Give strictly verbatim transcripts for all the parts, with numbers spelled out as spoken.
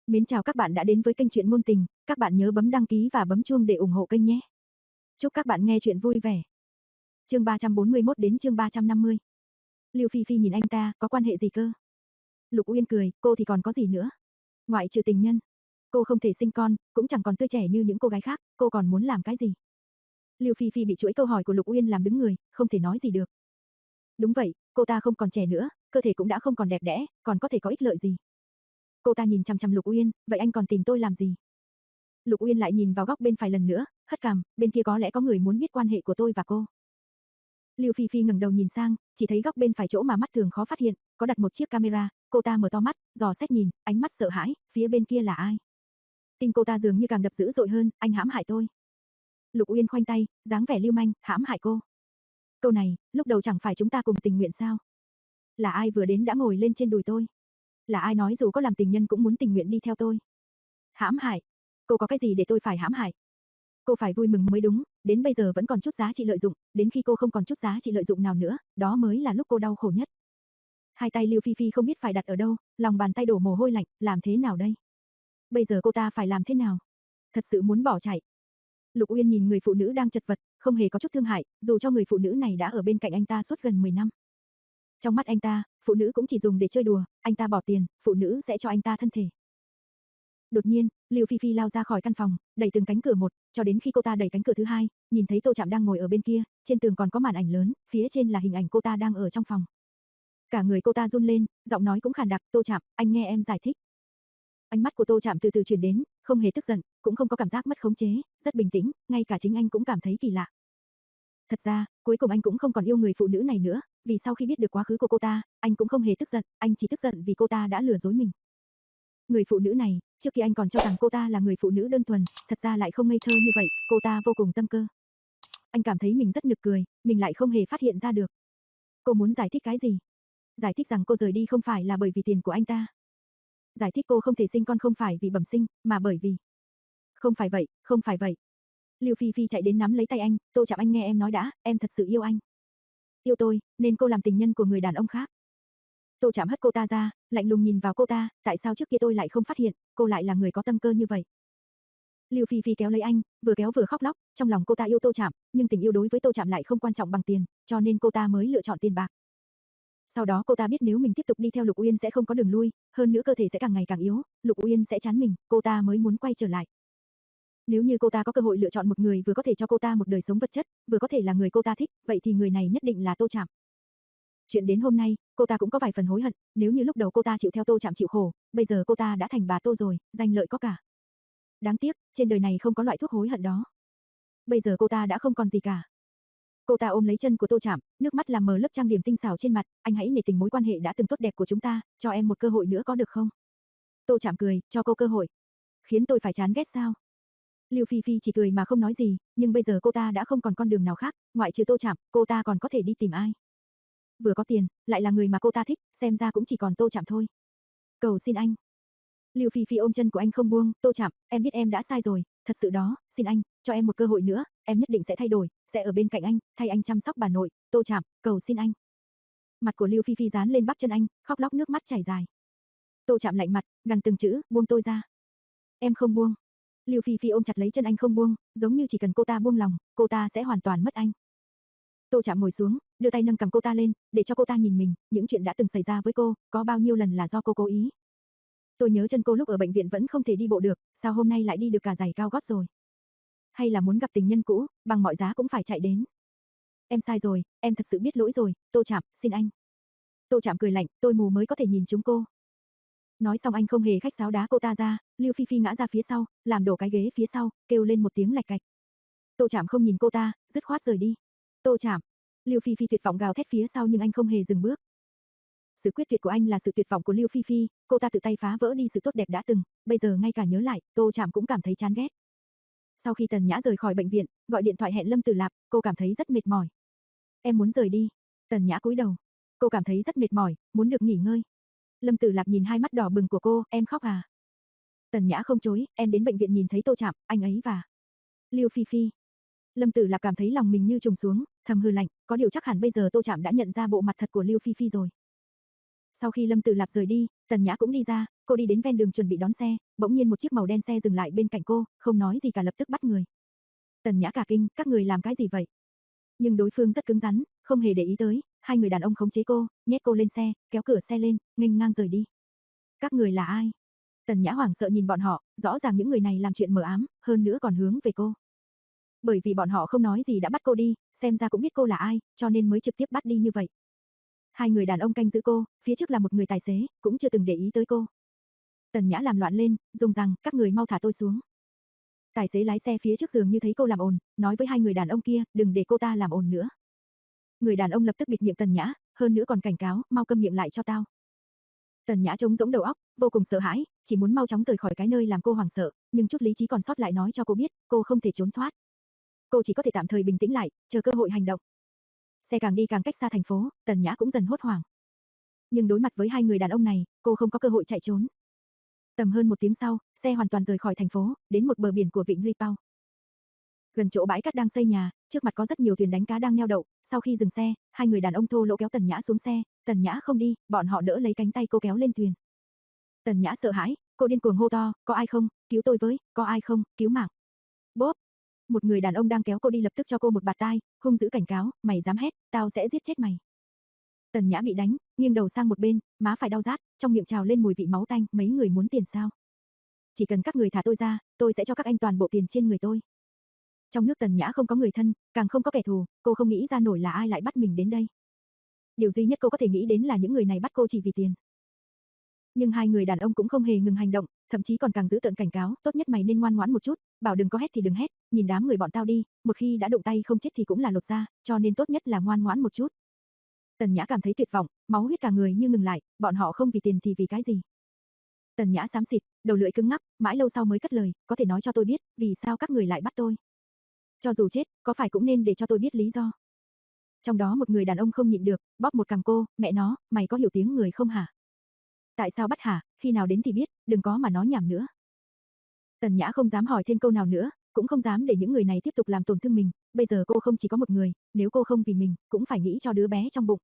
Mến chào các bạn đã đến với kênh truyện ngôn tình, các bạn nhớ bấm đăng ký và bấm chuông để ủng hộ kênh nhé. Chúc các bạn nghe truyện vui vẻ. Chương ba trăm bốn mươi mốt đến chương ba trăm năm mươi. Lưu Phi Phi nhìn anh ta, có quan hệ gì cơ? Lục Uyên cười, cô thì còn có gì nữa? Ngoại trừ tình nhân, cô không thể sinh con, cũng chẳng còn tươi trẻ như những cô gái khác, cô còn muốn làm cái gì? Lưu Phi Phi bị chuỗi câu hỏi của Lục Uyên làm đứng người, không thể nói gì được. Đúng vậy, cô ta không còn trẻ nữa, cơ thể cũng đã không còn đẹp đẽ, còn có thể có ích lợi gì? Cô ta nhìn chằm chằm Lục Uyên, vậy anh còn tìm tôi làm gì? Lục Uyên lại nhìn vào góc bên phải lần nữa, hất cằm, bên kia có lẽ có người muốn biết quan hệ của tôi và cô. Lưu Phi Phi ngẩng đầu nhìn sang, chỉ thấy góc bên phải chỗ mà mắt thường khó phát hiện, có đặt một chiếc camera, cô ta mở to mắt, dò xét nhìn, ánh mắt sợ hãi, phía bên kia là ai? Tim cô ta dường như càng đập dữ dội hơn, anh hãm hại tôi. Lục Uyên khoanh tay, dáng vẻ lưu manh, hãm hại cô. Câu này, lúc đầu chẳng phải chúng ta cùng tình nguyện sao? Là ai vừa đến đã ngồi lên trên đùi tôi? Là ai nói dù có làm tình nhân cũng muốn tình nguyện đi theo tôi? Hãm hại? Cô có cái gì để tôi phải hãm hại? Cô phải vui mừng mới đúng, đến bây giờ vẫn còn chút giá trị lợi dụng, đến khi cô không còn chút giá trị lợi dụng nào nữa, đó mới là lúc cô đau khổ nhất. Hai tay Lưu Phi Phi không biết phải đặt ở đâu, lòng bàn tay đổ mồ hôi lạnh, làm thế nào đây? Bây giờ cô ta phải làm thế nào? Thật sự muốn bỏ chạy. Lục Uyên nhìn người phụ nữ đang chật vật, không hề có chút thương hại, dù cho người phụ nữ này đã ở bên cạnh anh ta suốt gần mười năm. Trong mắt anh ta, phụ nữ cũng chỉ dùng để chơi đùa, anh ta bỏ tiền, phụ nữ sẽ cho anh ta thân thể. Đột nhiên, Lưu Phi Phi lao ra khỏi căn phòng, đẩy từng cánh cửa một, cho đến khi cô ta đẩy cánh cửa thứ hai, nhìn thấy Tô Trạm đang ngồi ở bên kia, trên tường còn có màn ảnh lớn, phía trên là hình ảnh cô ta đang ở trong phòng. Cả người cô ta run lên, giọng nói cũng khàn đặc, "Tô Trạm, anh nghe em giải thích." Ánh mắt của Tô Trạm từ từ chuyển đến, không hề tức giận, cũng không có cảm giác mất khống chế, rất bình tĩnh, ngay cả chính anh cũng cảm thấy kỳ lạ. Thật ra, cuối cùng anh cũng không còn yêu người phụ nữ này nữa, vì sau khi biết được quá khứ của cô ta, anh cũng không hề tức giận, anh chỉ tức giận vì cô ta đã lừa dối mình. Người phụ nữ này, trước khi anh còn cho rằng cô ta là người phụ nữ đơn thuần, thật ra lại không ngây thơ như vậy, cô ta vô cùng tâm cơ. Anh cảm thấy mình rất nực cười, mình lại không hề phát hiện ra được. Cô muốn giải thích cái gì? Giải thích rằng cô rời đi không phải là bởi vì tiền của anh ta. Giải thích cô không thể sinh con không phải vì bẩm sinh, mà bởi vì... Không phải vậy, không phải vậy. Lưu Phi Phi chạy đến nắm lấy tay anh, Tô Trạm anh nghe em nói đã, em thật sự yêu anh. Yêu tôi, nên cô làm tình nhân của người đàn ông khác. Tô Trạm hất cô ta ra, lạnh lùng nhìn vào cô ta, tại sao trước kia tôi lại không phát hiện, cô lại là người có tâm cơ như vậy. Lưu Phi Phi kéo lấy anh, vừa kéo vừa khóc lóc, trong lòng cô ta yêu Tô Trạm, nhưng tình yêu đối với Tô Trạm lại không quan trọng bằng tiền, cho nên cô ta mới lựa chọn tiền bạc. Sau đó cô ta biết nếu mình tiếp tục đi theo Lục Uyên sẽ không có đường lui, hơn nữa cơ thể sẽ càng ngày càng yếu, Lục Uyên sẽ chán mình, cô ta mới muốn quay trở lại. Nếu như cô ta có cơ hội lựa chọn một người vừa có thể cho cô ta một đời sống vật chất, vừa có thể là người cô ta thích, vậy thì người này nhất định là Tô Trạm. Chuyện đến hôm nay, cô ta cũng có vài phần hối hận, nếu như lúc đầu cô ta chịu theo Tô Trạm chịu khổ, bây giờ cô ta đã thành bà Tô rồi, danh lợi có cả. Đáng tiếc, trên đời này không có loại thuốc hối hận đó. Bây giờ cô ta đã không còn gì cả. Cô ta ôm lấy chân của Tô Trạm, nước mắt làm mờ lớp trang điểm tinh xảo trên mặt, anh hãy nể tình mối quan hệ đã từng tốt đẹp của chúng ta, cho em một cơ hội nữa có được không? Tô Trạm cười, cho cô cơ hội. Khiến tôi phải chán ghét sao? Lưu Phi Phi chỉ cười mà không nói gì, nhưng bây giờ cô ta đã không còn con đường nào khác, ngoại trừ Tô Trạm, cô ta còn có thể đi tìm ai? Vừa có tiền, lại là người mà cô ta thích, xem ra cũng chỉ còn Tô Trạm thôi. Cầu xin anh. Lưu Phi Phi ôm chân của anh không buông, Tô Trạm, em biết em đã sai rồi, thật sự đó, xin anh, cho em một cơ hội nữa, em nhất định sẽ thay đổi, sẽ ở bên cạnh anh, thay anh chăm sóc bà nội, Tô Trạm, cầu xin anh. Mặt của Lưu Phi Phi dán lên bắp chân anh, khóc lóc nước mắt chảy dài. Tô Trạm lạnh mặt, gằn từng chữ, buông tôi ra. Em không buông. Lưu Phi Phi ôm chặt lấy chân anh không buông, giống như chỉ cần cô ta buông lòng, cô ta sẽ hoàn toàn mất anh. Tô Trạm ngồi xuống, đưa tay nâng cầm cô ta lên, để cho cô ta nhìn mình, những chuyện đã từng xảy ra với cô, có bao nhiêu lần là do cô cố ý. Tôi nhớ chân cô lúc ở bệnh viện vẫn không thể đi bộ được, sao hôm nay lại đi được cả giày cao gót rồi? Hay là muốn gặp tình nhân cũ, bằng mọi giá cũng phải chạy đến? Em sai rồi, em thật sự biết lỗi rồi, Tô Trạm, xin anh. Tô Trạm cười lạnh, tôi mù mới có thể nhìn chúng cô. Nói xong anh không hề khách sáo đá cô ta ra, Lưu Phi Phi ngã ra phía sau, làm đổ cái ghế phía sau, kêu lên một tiếng lạch cạch. Tô Trạm không nhìn cô ta, dứt khoát rời đi. Tô Trạm. Lưu Phi Phi tuyệt vọng gào thét phía sau nhưng anh không hề dừng bước. Sự quyết tuyệt của anh là sự tuyệt vọng của Lưu Phi Phi, cô ta tự tay phá vỡ đi sự tốt đẹp đã từng, bây giờ ngay cả nhớ lại, Tô Trạm cũng cảm thấy chán ghét. Sau khi Tần Nhã rời khỏi bệnh viện, gọi điện thoại hẹn Lâm Tử Lạp, cô cảm thấy rất mệt mỏi. Em muốn rời đi. Tần Nhã cúi đầu. Cô cảm thấy rất mệt mỏi, muốn được nghỉ ngơi. Lâm Tử Lạp nhìn hai mắt đỏ bừng của cô, em khóc à? Tần Nhã không chối, em đến bệnh viện nhìn thấy Tô Trạm, anh ấy và Lưu Phi Phi. Lâm Tử Lạp cảm thấy lòng mình như trùng xuống, thầm hừ lạnh, có điều chắc hẳn bây giờ Tô Trạm đã nhận ra bộ mặt thật của Lưu Phi Phi rồi. Sau khi Lâm Tử Lạp rời đi, Tần Nhã cũng đi ra, cô đi đến ven đường chuẩn bị đón xe, bỗng nhiên một chiếc màu đen xe dừng lại bên cạnh cô, không nói gì cả lập tức bắt người. Tần Nhã cả kinh, các người làm cái gì vậy? Nhưng đối phương rất cứng rắn, không hề để ý tới, hai người đàn ông khống chế cô, nhét cô lên xe, kéo cửa xe lên, nghênh ngang rời đi. Các người là ai? Tần Nhã hoảng sợ nhìn bọn họ, rõ ràng những người này làm chuyện mờ ám, hơn nữa còn hướng về cô. Bởi vì bọn họ không nói gì đã bắt cô đi, xem ra cũng biết cô là ai, cho nên mới trực tiếp bắt đi như vậy. Hai người đàn ông canh giữ cô, phía trước là một người tài xế, cũng chưa từng để ý tới cô. Tần Nhã làm loạn lên, dùng rằng, các người mau thả tôi xuống. Tài xế lái xe phía trước giường như thấy cô làm ồn, nói với hai người đàn ông kia, đừng để cô ta làm ồn nữa. Người đàn ông lập tức bịt miệng Tần Nhã, hơn nữa còn cảnh cáo, mau câm miệng lại cho tao. Tần Nhã trống rỗng đầu óc, vô cùng sợ hãi, chỉ muốn mau chóng rời khỏi cái nơi làm cô hoảng sợ, nhưng chút lý trí còn sót lại nói cho cô biết, cô không thể trốn thoát. Cô chỉ có thể tạm thời bình tĩnh lại, chờ cơ hội hành động. Xe càng đi càng cách xa thành phố, Tần Nhã cũng dần hốt hoảng. Nhưng đối mặt với hai người đàn ông này, cô không có cơ hội chạy trốn. Tầm hơn một tiếng sau, xe hoàn toàn rời khỏi thành phố, đến một bờ biển của vịnh Ripao. Gần chỗ bãi cát đang xây nhà, trước mặt có rất nhiều thuyền đánh cá đang neo đậu, sau khi dừng xe, hai người đàn ông thô lỗ kéo Tần Nhã xuống xe, Tần Nhã không đi, bọn họ đỡ lấy cánh tay cô kéo lên thuyền. Tần Nhã sợ hãi, cô điên cuồng hô to, có ai không, cứu tôi với, có ai không, cứu mạng. Bốp. Một người đàn ông đang kéo cô đi lập tức cho cô một bạt tai, hung dữ cảnh cáo, mày dám hét, tao sẽ giết chết mày. Tần Nhã bị đánh, nghiêng đầu sang một bên, má phải đau rát, trong miệng trào lên mùi vị máu tanh, mấy người muốn tiền sao? Chỉ cần các người thả tôi ra, tôi sẽ cho các anh toàn bộ tiền trên người tôi. Trong nước Tần Nhã không có người thân, càng không có kẻ thù, cô không nghĩ ra nổi là ai lại bắt mình đến đây. Điều duy nhất cô có thể nghĩ đến là những người này bắt cô chỉ vì tiền. Nhưng hai người đàn ông cũng không hề ngừng hành động, thậm chí còn càng giữ tợn cảnh cáo, tốt nhất mày nên ngoan ngoãn một chút, bảo đừng có hét thì đừng hét, nhìn đám người bọn tao đi, một khi đã đụng tay không chết thì cũng là lột da, cho nên tốt nhất là ngoan ngoãn một chút. Tần Nhã cảm thấy tuyệt vọng, máu huyết cả người như ngừng lại, bọn họ không vì tiền thì vì cái gì? Tần Nhã xám xịt, đầu lưỡi cứng ngắc, mãi lâu sau mới cất lời, có thể nói cho tôi biết, vì sao các người lại bắt tôi? Cho dù chết, có phải cũng nên để cho tôi biết lý do? Trong đó một người đàn ông không nhịn được, bóp một cằm cô, mẹ nó, mày có hiểu tiếng người không hả? Tại sao bắt hả, khi nào đến thì biết, đừng có mà nói nhảm nữa. Tần Nhã không dám hỏi thêm câu nào nữa, cũng không dám để những người này tiếp tục làm tổn thương mình, bây giờ cô không chỉ có một người, nếu cô không vì mình, cũng phải nghĩ cho đứa bé trong bụng.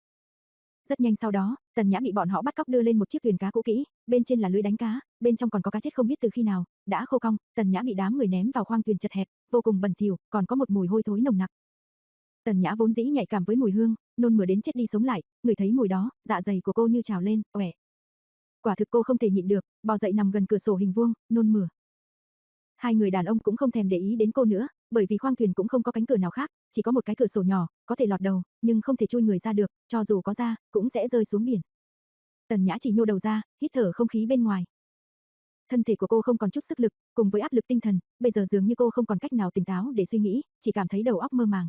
Rất nhanh sau đó, Tần Nhã bị bọn họ bắt cóc đưa lên một chiếc thuyền cá cũ kỹ, bên trên là lưới đánh cá, bên trong còn có cá chết không biết từ khi nào, đã khô cong, Tần Nhã bị đám người ném vào khoang thuyền chật hẹp, vô cùng bẩn thỉu, còn có một mùi hôi thối nồng nặc. Tần Nhã vốn dĩ nhạy cảm với mùi hương, nôn mửa đến chết đi sống lại, ngửi thấy mùi đó, dạ dày của cô như trào lên, oẻ. Quả thực cô không thể nhịn được, bò dậy nằm gần cửa sổ hình vuông, nôn mửa. Hai người đàn ông cũng không thèm để ý đến cô nữa, bởi vì khoang thuyền cũng không có cánh cửa nào khác, chỉ có một cái cửa sổ nhỏ, có thể lọt đầu, nhưng không thể chui người ra được, cho dù có ra, cũng sẽ rơi xuống biển. Tần Nhã chỉ nhô đầu ra, hít thở không khí bên ngoài. Thân thể của cô không còn chút sức lực, cùng với áp lực tinh thần, bây giờ dường như cô không còn cách nào tỉnh táo để suy nghĩ, chỉ cảm thấy đầu óc mơ màng.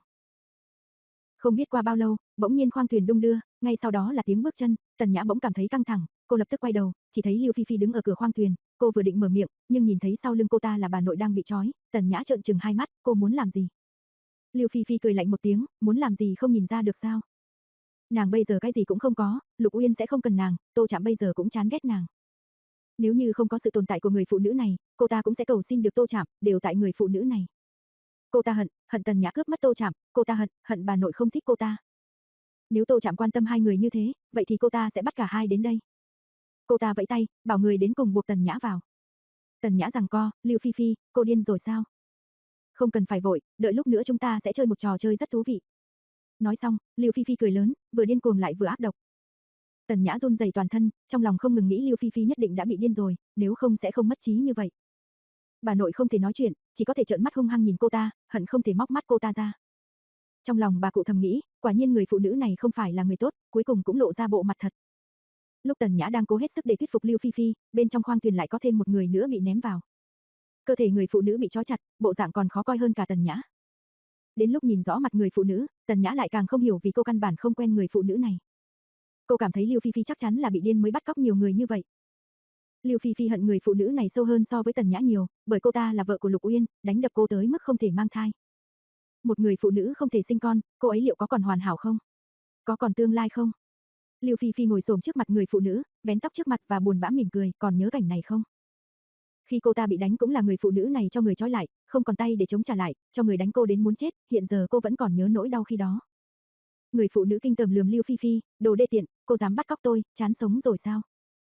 Không biết qua bao lâu, bỗng nhiên khoang thuyền đung đưa, ngay sau đó là tiếng bước chân, Tần Nhã bỗng cảm thấy căng thẳng, cô lập tức quay đầu, chỉ thấy Lưu Phi Phi đứng ở cửa khoang thuyền, cô vừa định mở miệng, nhưng nhìn thấy sau lưng cô ta là bà nội đang bị trói, Tần Nhã trợn trừng hai mắt, cô muốn làm gì? Lưu Phi Phi cười lạnh một tiếng, muốn làm gì không nhìn ra được sao? Nàng bây giờ cái gì cũng không có, Lục Uyên sẽ không cần nàng, Tô Trạm bây giờ cũng chán ghét nàng. Nếu như không có sự tồn tại của người phụ nữ này, cô ta cũng sẽ cầu xin được Tô Trạm, đều tại người phụ nữ này. Cô ta hận, hận Tần Nhã cướp mất Tô Trạm, cô ta hận, hận bà nội không thích cô ta. Nếu Tô Trạm quan tâm hai người như thế, vậy thì cô ta sẽ bắt cả hai đến đây. Cô ta vẫy tay, bảo người đến cùng buộc Tần Nhã vào. Tần Nhã giằng co, Lưu Phi Phi, cô điên rồi sao? Không cần phải vội, đợi lúc nữa chúng ta sẽ chơi một trò chơi rất thú vị. Nói xong, Lưu Phi Phi cười lớn, vừa điên cuồng lại vừa ác độc. Tần Nhã run rẩy toàn thân, trong lòng không ngừng nghĩ Lưu Phi Phi nhất định đã bị điên rồi, nếu không sẽ không mất trí như vậy. Bà nội không thể nói chuyện, chỉ có thể trợn mắt hung hăng nhìn cô ta, hận không thể móc mắt cô ta ra. Trong lòng bà cụ thầm nghĩ, quả nhiên người phụ nữ này không phải là người tốt, cuối cùng cũng lộ ra bộ mặt thật. Lúc Tần Nhã đang cố hết sức để thuyết phục Lưu Phi Phi, bên trong khoang thuyền lại có thêm một người nữa bị ném vào. Cơ thể người phụ nữ bị trói chặt, bộ dạng còn khó coi hơn cả Tần Nhã. Đến lúc nhìn rõ mặt người phụ nữ, Tần Nhã lại càng không hiểu vì cô căn bản không quen người phụ nữ này. Cô cảm thấy Lưu Phi Phi chắc chắn là bị điên mới bắt cóc nhiều người như vậy. Lưu Phi Phi hận người phụ nữ này sâu hơn so với Tần Nhã nhiều, bởi cô ta là vợ của Lục Uyên, đánh đập cô tới mức không thể mang thai. Một người phụ nữ không thể sinh con, cô ấy liệu có còn hoàn hảo không? Có còn tương lai không? Lưu Phi Phi ngồi xổm trước mặt người phụ nữ, vén tóc trước mặt và buồn bã mỉm cười, còn nhớ cảnh này không? Khi cô ta bị đánh cũng là người phụ nữ này cho người trói lại, không còn tay để chống trả lại, cho người đánh cô đến muốn chết, hiện giờ cô vẫn còn nhớ nỗi đau khi đó. Người phụ nữ kinh tởm lườm Lưu Phi Phi, đồ đê tiện, cô dám bắt cóc tôi, chán sống rồi sao?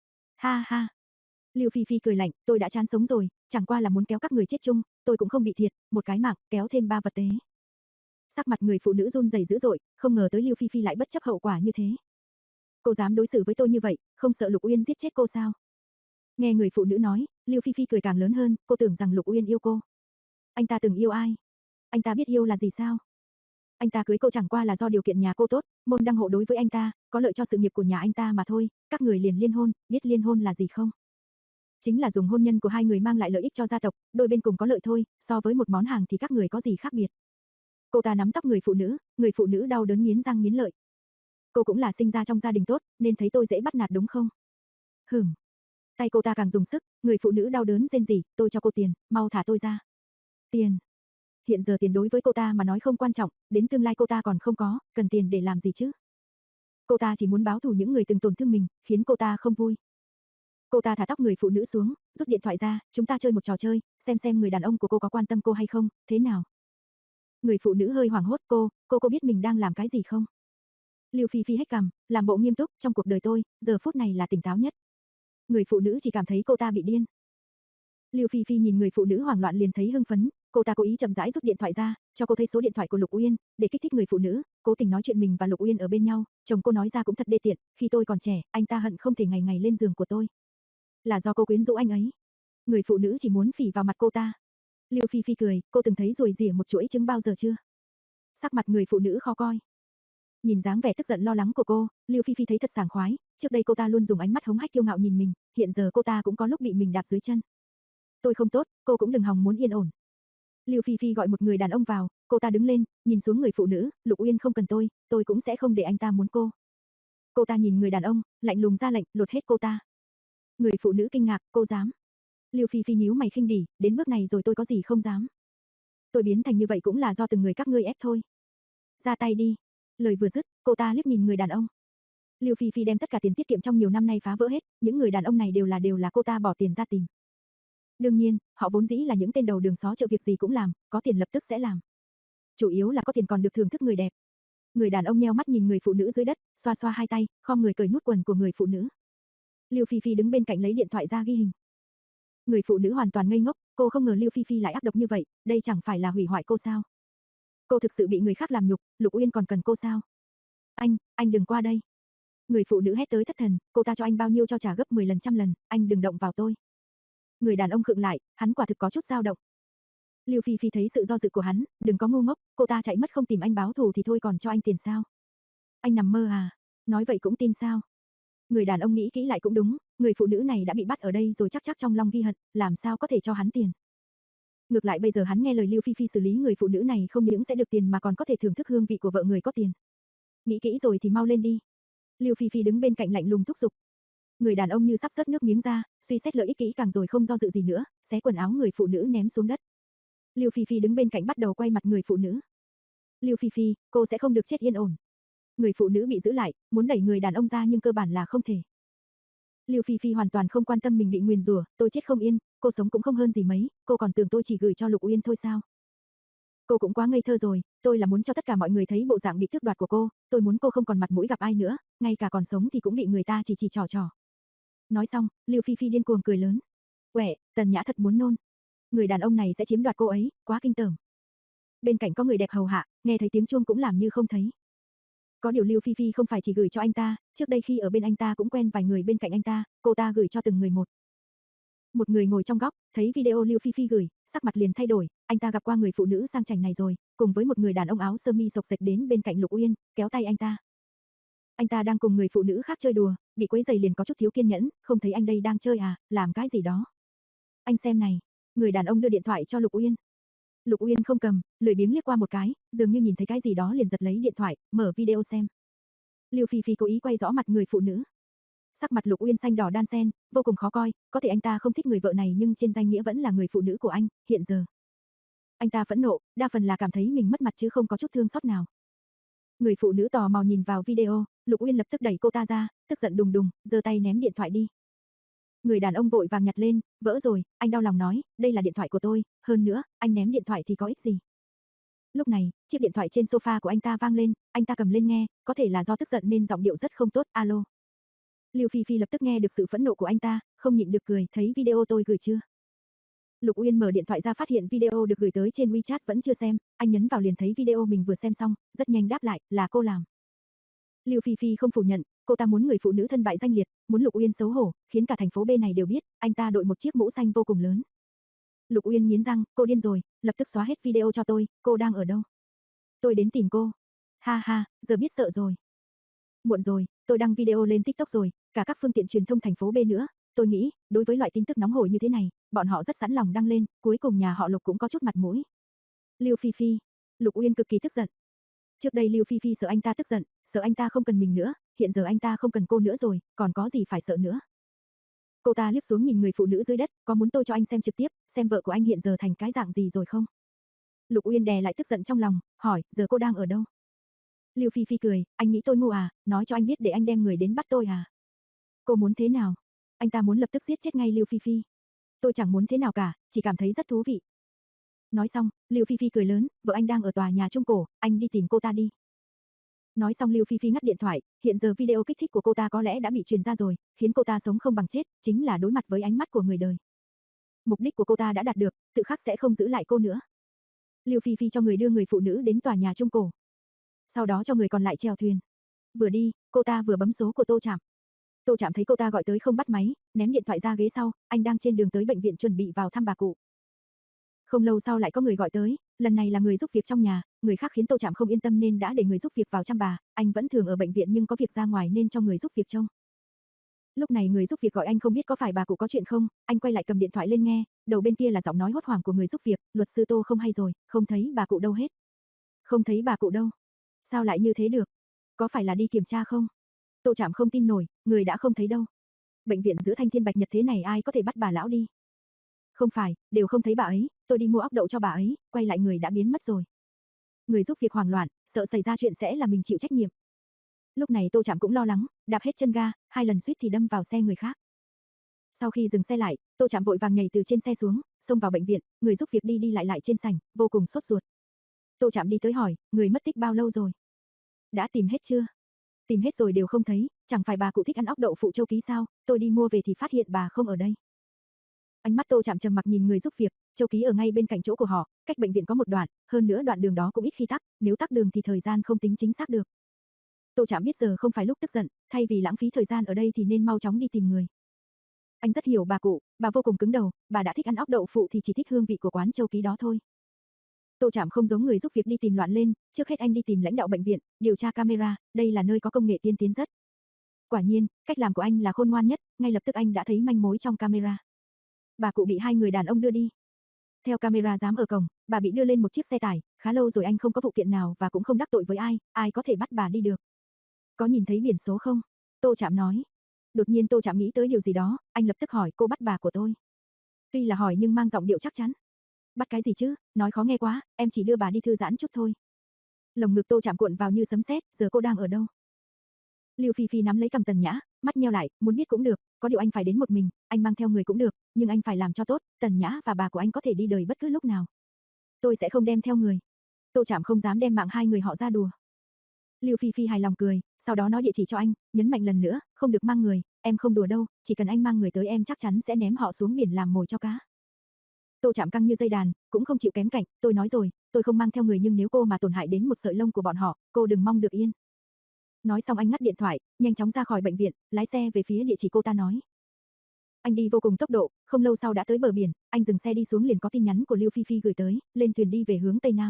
Ha ha. Lưu Phi Phi cười lạnh, tôi đã chán sống rồi, chẳng qua là muốn kéo các người chết chung, tôi cũng không bị thiệt, một cái mạng, kéo thêm ba vật tế. Sắc mặt người phụ nữ run rẩy dữ dội, không ngờ tới Lưu Phi Phi lại bất chấp hậu quả như thế. Cô dám đối xử với tôi như vậy, không sợ Lục Uyên giết chết cô sao? Nghe người phụ nữ nói, Lưu Phi Phi cười càng lớn hơn, cô tưởng rằng Lục Uyên yêu cô. Anh ta từng yêu ai? Anh ta biết yêu là gì sao? Anh ta cưới cô chẳng qua là do điều kiện nhà cô tốt, môn đăng hộ đối với anh ta, có lợi cho sự nghiệp của nhà anh ta mà thôi, các người liền liên hôn, biết liên hôn là gì không? Chính là dùng hôn nhân của hai người mang lại lợi ích cho gia tộc, đôi bên cùng có lợi thôi, so với một món hàng thì các người có gì khác biệt. Cô ta nắm tóc người phụ nữ, người phụ nữ đau đớn nghiến răng nghiến lợi. Cô cũng là sinh ra trong gia đình tốt, nên thấy tôi dễ bắt nạt đúng không? Hửm. Tay cô ta càng dùng sức, người phụ nữ đau đớn rên rỉ, tôi cho cô tiền, mau thả tôi ra. Tiền. Hiện giờ tiền đối với cô ta mà nói không quan trọng, đến tương lai cô ta còn không có, cần tiền để làm gì chứ? Cô ta chỉ muốn báo thù những người từng tổn thương mình, khiến cô ta không vui. Cô ta thả tóc người phụ nữ xuống, rút điện thoại ra, chúng ta chơi một trò chơi, xem xem người đàn ông của cô có quan tâm cô hay không, thế nào? Người phụ nữ hơi hoảng hốt, cô, cô có biết mình đang làm cái gì không? Lưu Phi Phi hét cằm, làm bộ nghiêm túc, trong cuộc đời tôi, giờ phút này là tỉnh táo nhất. Người phụ nữ chỉ cảm thấy cô ta bị điên. Lưu Phi Phi nhìn người phụ nữ hoảng loạn liền thấy hưng phấn, cô ta cố ý chậm rãi rút điện thoại ra, cho cô thấy số điện thoại của Lục Uyên, để kích thích người phụ nữ, cố tình nói chuyện mình và Lục Uyên ở bên nhau, chồng cô nói ra cũng thật đê tiện, khi tôi còn trẻ, anh ta hận không thể ngày ngày lên giường của tôi. Là do cô quyến rũ anh ấy. Người phụ nữ chỉ muốn phỉ vào mặt cô ta. Lưu Phi Phi cười, cô từng thấy ruồi rỉa một chuỗi trứng bao giờ chưa? Sắc mặt người phụ nữ khó coi. Nhìn dáng vẻ tức giận lo lắng của cô, Lưu Phi Phi thấy thật sảng khoái, trước đây cô ta luôn dùng ánh mắt hống hách kiêu ngạo nhìn mình, hiện giờ cô ta cũng có lúc bị mình đạp dưới chân. Tôi không tốt, cô cũng đừng hòng muốn yên ổn. Lưu Phi Phi gọi một người đàn ông vào, cô ta đứng lên, nhìn xuống người phụ nữ, Lục Uyên không cần tôi, tôi cũng sẽ không để anh ta muốn cô. Cô ta nhìn người đàn ông, lạnh lùng ra lệnh, lột hết cô ta. Người phụ nữ kinh ngạc, cô dám? Lưu Phi Phi nhíu mày khinh bỉ, đến bước này rồi tôi có gì không dám? Tôi biến thành như vậy cũng là do từng người các ngươi ép thôi. Ra tay đi. Lời vừa dứt, cô ta liếc nhìn người đàn ông. Lưu Phi Phi đem tất cả tiền tiết kiệm trong nhiều năm nay phá vỡ hết, những người đàn ông này đều là đều là cô ta bỏ tiền ra tìm. Đương nhiên, họ vốn dĩ là những tên đầu đường xó chợ việc gì cũng làm, có tiền lập tức sẽ làm. Chủ yếu là có tiền còn được thưởng thức người đẹp. Người đàn ông nheo mắt nhìn người phụ nữ dưới đất, xoa xoa hai tay, khom người cởi nút quần của người phụ nữ. Lưu Phi Phi đứng bên cạnh lấy điện thoại ra ghi hình. Người phụ nữ hoàn toàn ngây ngốc, cô không ngờ Lưu Phi Phi lại ác độc như vậy, đây chẳng phải là hủy hoại cô sao? Cô thực sự bị người khác làm nhục, Lục Uyên còn cần cô sao? Anh, anh đừng qua đây. Người phụ nữ hét tới thất thần, cô ta cho anh bao nhiêu cho trả gấp mười lần trăm lần, anh đừng động vào tôi. Người đàn ông khựng lại, hắn quả thực có chút dao động. Lưu Phi Phi thấy sự do dự của hắn, đừng có ngu ngốc, cô ta chạy mất không tìm anh báo thù thì thôi còn cho anh tiền sao? Anh nằm mơ à? Nói vậy cũng tin sao? Người đàn ông nghĩ kỹ lại cũng đúng, người phụ nữ này đã bị bắt ở đây rồi chắc chắc trong lòng ghi hận, làm sao có thể cho hắn tiền. Ngược lại bây giờ hắn nghe lời Lưu Phi Phi xử lý người phụ nữ này không những sẽ được tiền mà còn có thể thưởng thức hương vị của vợ người có tiền. Nghĩ kỹ rồi thì mau lên đi. Lưu Phi Phi đứng bên cạnh lạnh lùng thúc giục. Người đàn ông như sắp rớt nước miếng ra, suy xét lợi ích kỹ càng rồi không do dự gì nữa, xé quần áo người phụ nữ ném xuống đất. Lưu Phi Phi đứng bên cạnh bắt đầu quay mặt người phụ nữ. Lưu Phi Phi, cô sẽ không được chết yên ổn. Người phụ nữ bị giữ lại, muốn đẩy người đàn ông ra nhưng cơ bản là không thể. Lưu Phi Phi hoàn toàn không quan tâm mình bị nguyền rủa, tôi chết không yên, cô sống cũng không hơn gì mấy, cô còn tưởng tôi chỉ gửi cho Lục Uyên thôi sao? Cô cũng quá ngây thơ rồi, tôi là muốn cho tất cả mọi người thấy bộ dạng bị tước đoạt của cô, tôi muốn cô không còn mặt mũi gặp ai nữa, ngay cả còn sống thì cũng bị người ta chỉ chỉ trò trò. Nói xong, Lưu Phi Phi điên cuồng cười lớn. Quẻ, Tần Nhã thật muốn nôn. Người đàn ông này sẽ chiếm đoạt cô ấy, quá kinh tởm. Bên cạnh có người đẹp hầu hạ, nghe thấy tiếng chuông cũng làm như không thấy. Có điều Lưu Phi Phi không phải chỉ gửi cho anh ta, trước đây khi ở bên anh ta cũng quen vài người bên cạnh anh ta, cô ta gửi cho từng người một. Một người ngồi trong góc, thấy video Lưu Phi Phi gửi, sắc mặt liền thay đổi, anh ta gặp qua người phụ nữ sang chảnh này rồi, cùng với một người đàn ông áo sơ mi xộc xệch đến bên cạnh Lục Uyên, kéo tay anh ta. Anh ta đang cùng người phụ nữ khác chơi đùa, bị quấy rầy liền có chút thiếu kiên nhẫn, không thấy anh đây đang chơi à, làm cái gì đó. Anh xem này, người đàn ông đưa điện thoại cho Lục Uyên. Lục Uyên không cầm, lười biếng liếc qua một cái, dường như nhìn thấy cái gì đó liền giật lấy điện thoại, mở video xem. Lưu Phi Phi cố ý quay rõ mặt người phụ nữ. Sắc mặt Lục Uyên xanh đỏ đan xen, vô cùng khó coi, có thể anh ta không thích người vợ này nhưng trên danh nghĩa vẫn là người phụ nữ của anh, hiện giờ. Anh ta phẫn nộ, đa phần là cảm thấy mình mất mặt chứ không có chút thương xót nào. Người phụ nữ tò mò nhìn vào video, Lục Uyên lập tức đẩy cô ta ra, tức giận đùng đùng, giơ tay ném điện thoại đi. Người đàn ông vội vàng nhặt lên, vỡ rồi, anh đau lòng nói, đây là điện thoại của tôi, hơn nữa, anh ném điện thoại thì có ích gì. Lúc này, chiếc điện thoại trên sofa của anh ta vang lên, anh ta cầm lên nghe, có thể là do tức giận nên giọng điệu rất không tốt, alo. Lưu Phi Phi lập tức nghe được sự phẫn nộ của anh ta, không nhịn được cười, thấy video tôi gửi chưa? Lục Uyên mở điện thoại ra phát hiện video được gửi tới trên WeChat vẫn chưa xem, anh nhấn vào liền thấy video mình vừa xem xong, rất nhanh đáp lại, là cô làm. Lưu Phi Phi không phủ nhận, cô ta muốn người phụ nữ thân bại danh liệt, muốn Lục Uyên xấu hổ, khiến cả thành phố B này đều biết, anh ta đội một chiếc mũ xanh vô cùng lớn. Lục Uyên nghiến răng, cô điên rồi, lập tức xóa hết video cho tôi, cô đang ở đâu? Tôi đến tìm cô. Ha ha, giờ biết sợ rồi. Muộn rồi, tôi đăng video lên TikTok rồi, cả các phương tiện truyền thông thành phố B nữa. Tôi nghĩ, đối với loại tin tức nóng hổi như thế này, bọn họ rất sẵn lòng đăng lên, cuối cùng nhà họ Lục cũng có chút mặt mũi. Lưu Phi Phi. Lục Uyên cực kỳ tức giận. Trước đây Lưu Phi Phi sợ anh ta tức giận, sợ anh ta không cần mình nữa, hiện giờ anh ta không cần cô nữa rồi, còn có gì phải sợ nữa. Cô ta liếc xuống nhìn người phụ nữ dưới đất, có muốn tôi cho anh xem trực tiếp, xem vợ của anh hiện giờ thành cái dạng gì rồi không? Lục Uyên đè lại tức giận trong lòng, hỏi, giờ cô đang ở đâu? Lưu Phi Phi cười, anh nghĩ tôi ngu à, nói cho anh biết để anh đem người đến bắt tôi à? Cô muốn thế nào? Anh ta muốn lập tức giết chết ngay Lưu Phi Phi. Tôi chẳng muốn thế nào cả, chỉ cảm thấy rất thú vị. Nói xong, Lưu Phi Phi cười lớn, vợ anh đang ở tòa nhà Trung Cổ, anh đi tìm cô ta đi. Nói xong Lưu Phi Phi ngắt điện thoại, hiện giờ video kích thích của cô ta có lẽ đã bị truyền ra rồi, khiến cô ta sống không bằng chết, chính là đối mặt với ánh mắt của người đời. Mục đích của cô ta đã đạt được, tự khắc sẽ không giữ lại cô nữa. Lưu Phi Phi cho người đưa người phụ nữ đến tòa nhà Trung Cổ. Sau đó cho người còn lại chèo thuyền. Vừa đi, cô ta vừa bấm số của Tô Trạm. Tô Trạm thấy cô ta gọi tới không bắt máy, ném điện thoại ra ghế sau, anh đang trên đường tới bệnh viện chuẩn bị vào thăm bà cụ. Không lâu sau lại có người gọi tới, lần này là người giúp việc trong nhà, người khác khiến Tô Trạm không yên tâm nên đã để người giúp việc vào chăm bà, anh vẫn thường ở bệnh viện nhưng có việc ra ngoài nên cho người giúp việc trông. Lúc này người giúp việc gọi anh không biết có phải bà cụ có chuyện không, anh quay lại cầm điện thoại lên nghe, đầu bên kia là giọng nói hốt hoảng của người giúp việc, luật sư Tô không hay rồi, không thấy bà cụ đâu hết. Không thấy bà cụ đâu. Sao lại như thế được? Có phải là đi kiểm tra không? Tô Trạm không tin nổi, người đã không thấy đâu. Bệnh viện giữa thanh thiên bạch nhật thế này ai có thể bắt bà lão đi? Không phải, đều không thấy bà ấy, tôi đi mua ốc đậu cho bà ấy, quay lại người đã biến mất rồi. Người giúp việc hoảng loạn, sợ xảy ra chuyện sẽ là mình chịu trách nhiệm. Lúc này Tô Trạm cũng lo lắng, đạp hết chân ga, hai lần suýt thì đâm vào xe người khác. Sau khi dừng xe lại, Tô Trạm vội vàng nhảy từ trên xe xuống, xông vào bệnh viện, người giúp việc đi đi lại lại trên sảnh, vô cùng sốt ruột. Tô Trạm đi tới hỏi, người mất tích bao lâu rồi? Đã tìm hết chưa? Tìm hết rồi đều không thấy, chẳng phải bà cụ thích ăn ốc đậu phụ Châu Ký sao, tôi đi mua về thì phát hiện bà không ở đây. Ánh mắt Tô Trạm trầm mặc nhìn người giúp việc, Châu Ký ở ngay bên cạnh chỗ của họ, cách bệnh viện có một đoạn, hơn nữa đoạn đường đó cũng ít khi tắc, nếu tắc đường thì thời gian không tính chính xác được. Tô Trạm biết giờ không phải lúc tức giận, thay vì lãng phí thời gian ở đây thì nên mau chóng đi tìm người. Anh rất hiểu bà cụ, bà vô cùng cứng đầu, bà đã thích ăn ốc đậu phụ thì chỉ thích hương vị của quán Châu Ký đó thôi. Tô Trạm không giống người giúp việc đi tìm loạn lên, trước hết anh đi tìm lãnh đạo bệnh viện, điều tra camera, đây là nơi có công nghệ tiên tiến rất. Quả nhiên, cách làm của anh là khôn ngoan nhất, ngay lập tức anh đã thấy manh mối trong camera. Bà cụ bị hai người đàn ông đưa đi. Theo camera giám ở cổng, bà bị đưa lên một chiếc xe tải, khá lâu rồi anh không có vụ kiện nào và cũng không đắc tội với ai, ai có thể bắt bà đi được. Có nhìn thấy biển số không? Tô Trạm nói. Đột nhiên Tô Trạm nghĩ tới điều gì đó, anh lập tức hỏi cô bắt bà của tôi. Tuy là hỏi nhưng mang giọng điệu chắc chắn. Bắt cái gì chứ, nói khó nghe quá, em chỉ đưa bà đi thư giãn chút thôi. Lồng ngực Tô Trạm cuộn vào như sấm sét, giờ cô đang ở đâu? Lưu Phi Phi nắm lấy cầm Tần Nhã, mắt nheo lại, muốn biết cũng được, có điều anh phải đến một mình, anh mang theo người cũng được, nhưng anh phải làm cho tốt, Tần Nhã và bà của anh có thể đi đời bất cứ lúc nào. Tôi sẽ không đem theo người. Tô Trạm không dám đem mạng hai người họ ra đùa. Lưu Phi Phi hài lòng cười, sau đó nói địa chỉ cho anh, nhấn mạnh lần nữa, không được mang người, em không đùa đâu, chỉ cần anh mang người tới em chắc chắn sẽ ném họ xuống biển làm mồi cho cá. Tô Trạm căng như dây đàn, cũng không chịu kém cạnh, tôi nói rồi, tôi không mang theo người nhưng nếu cô mà tổn hại đến một sợi lông của bọn họ, cô đừng mong được yên. Nói xong anh ngắt điện thoại, nhanh chóng ra khỏi bệnh viện, lái xe về phía địa chỉ cô ta nói. Anh đi vô cùng tốc độ, không lâu sau đã tới bờ biển, anh dừng xe đi xuống liền có tin nhắn của Lưu Phi Phi gửi tới, lên thuyền đi về hướng Tây Nam.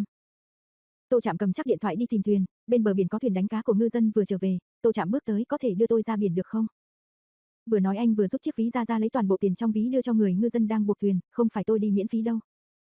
Tô Trạm cầm chắc điện thoại đi tìm thuyền, bên bờ biển có thuyền đánh cá của ngư dân vừa trở về, Tô Trạm bước tới, có thể đưa tôi ra biển được không? Vừa nói anh vừa rút chiếc ví ra ra lấy toàn bộ tiền trong ví đưa cho người ngư dân đang buộc thuyền, không phải tôi đi miễn phí đâu.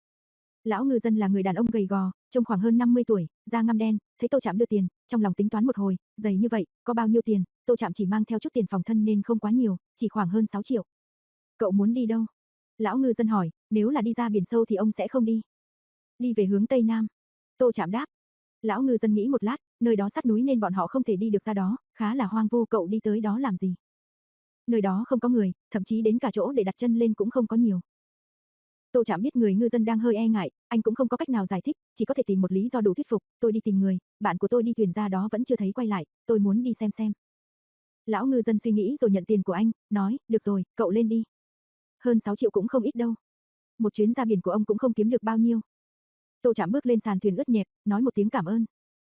Lão ngư dân là người đàn ông gầy gò, trông khoảng hơn năm mươi tuổi, da ngăm đen, thấy Tô Trạm đưa tiền, trong lòng tính toán một hồi, dày như vậy, có bao nhiêu tiền, Tô Trạm chỉ mang theo chút tiền phòng thân nên không quá nhiều, chỉ khoảng hơn sáu triệu. Cậu muốn đi đâu? Lão ngư dân hỏi, nếu là đi ra biển sâu thì ông sẽ không đi. Đi về hướng Tây Nam. Tô Trạm đáp. Lão ngư dân nghĩ một lát, nơi đó sát núi nên bọn họ không thể đi được ra đó, khá là hoang vu, cậu đi tới đó làm gì? Nơi đó không có người, thậm chí đến cả chỗ để đặt chân lên cũng không có nhiều. Tô Trạm biết người ngư dân đang hơi e ngại, anh cũng không có cách nào giải thích, chỉ có thể tìm một lý do đủ thuyết phục, tôi đi tìm người, bạn của tôi đi thuyền ra đó vẫn chưa thấy quay lại, tôi muốn đi xem xem. Lão ngư dân suy nghĩ rồi nhận tiền của anh, nói, được rồi, cậu lên đi. Hơn sáu triệu cũng không ít đâu. Một chuyến ra biển của ông cũng không kiếm được bao nhiêu. Tô Trạm bước lên sàn thuyền ướt nhẹp, nói một tiếng cảm ơn.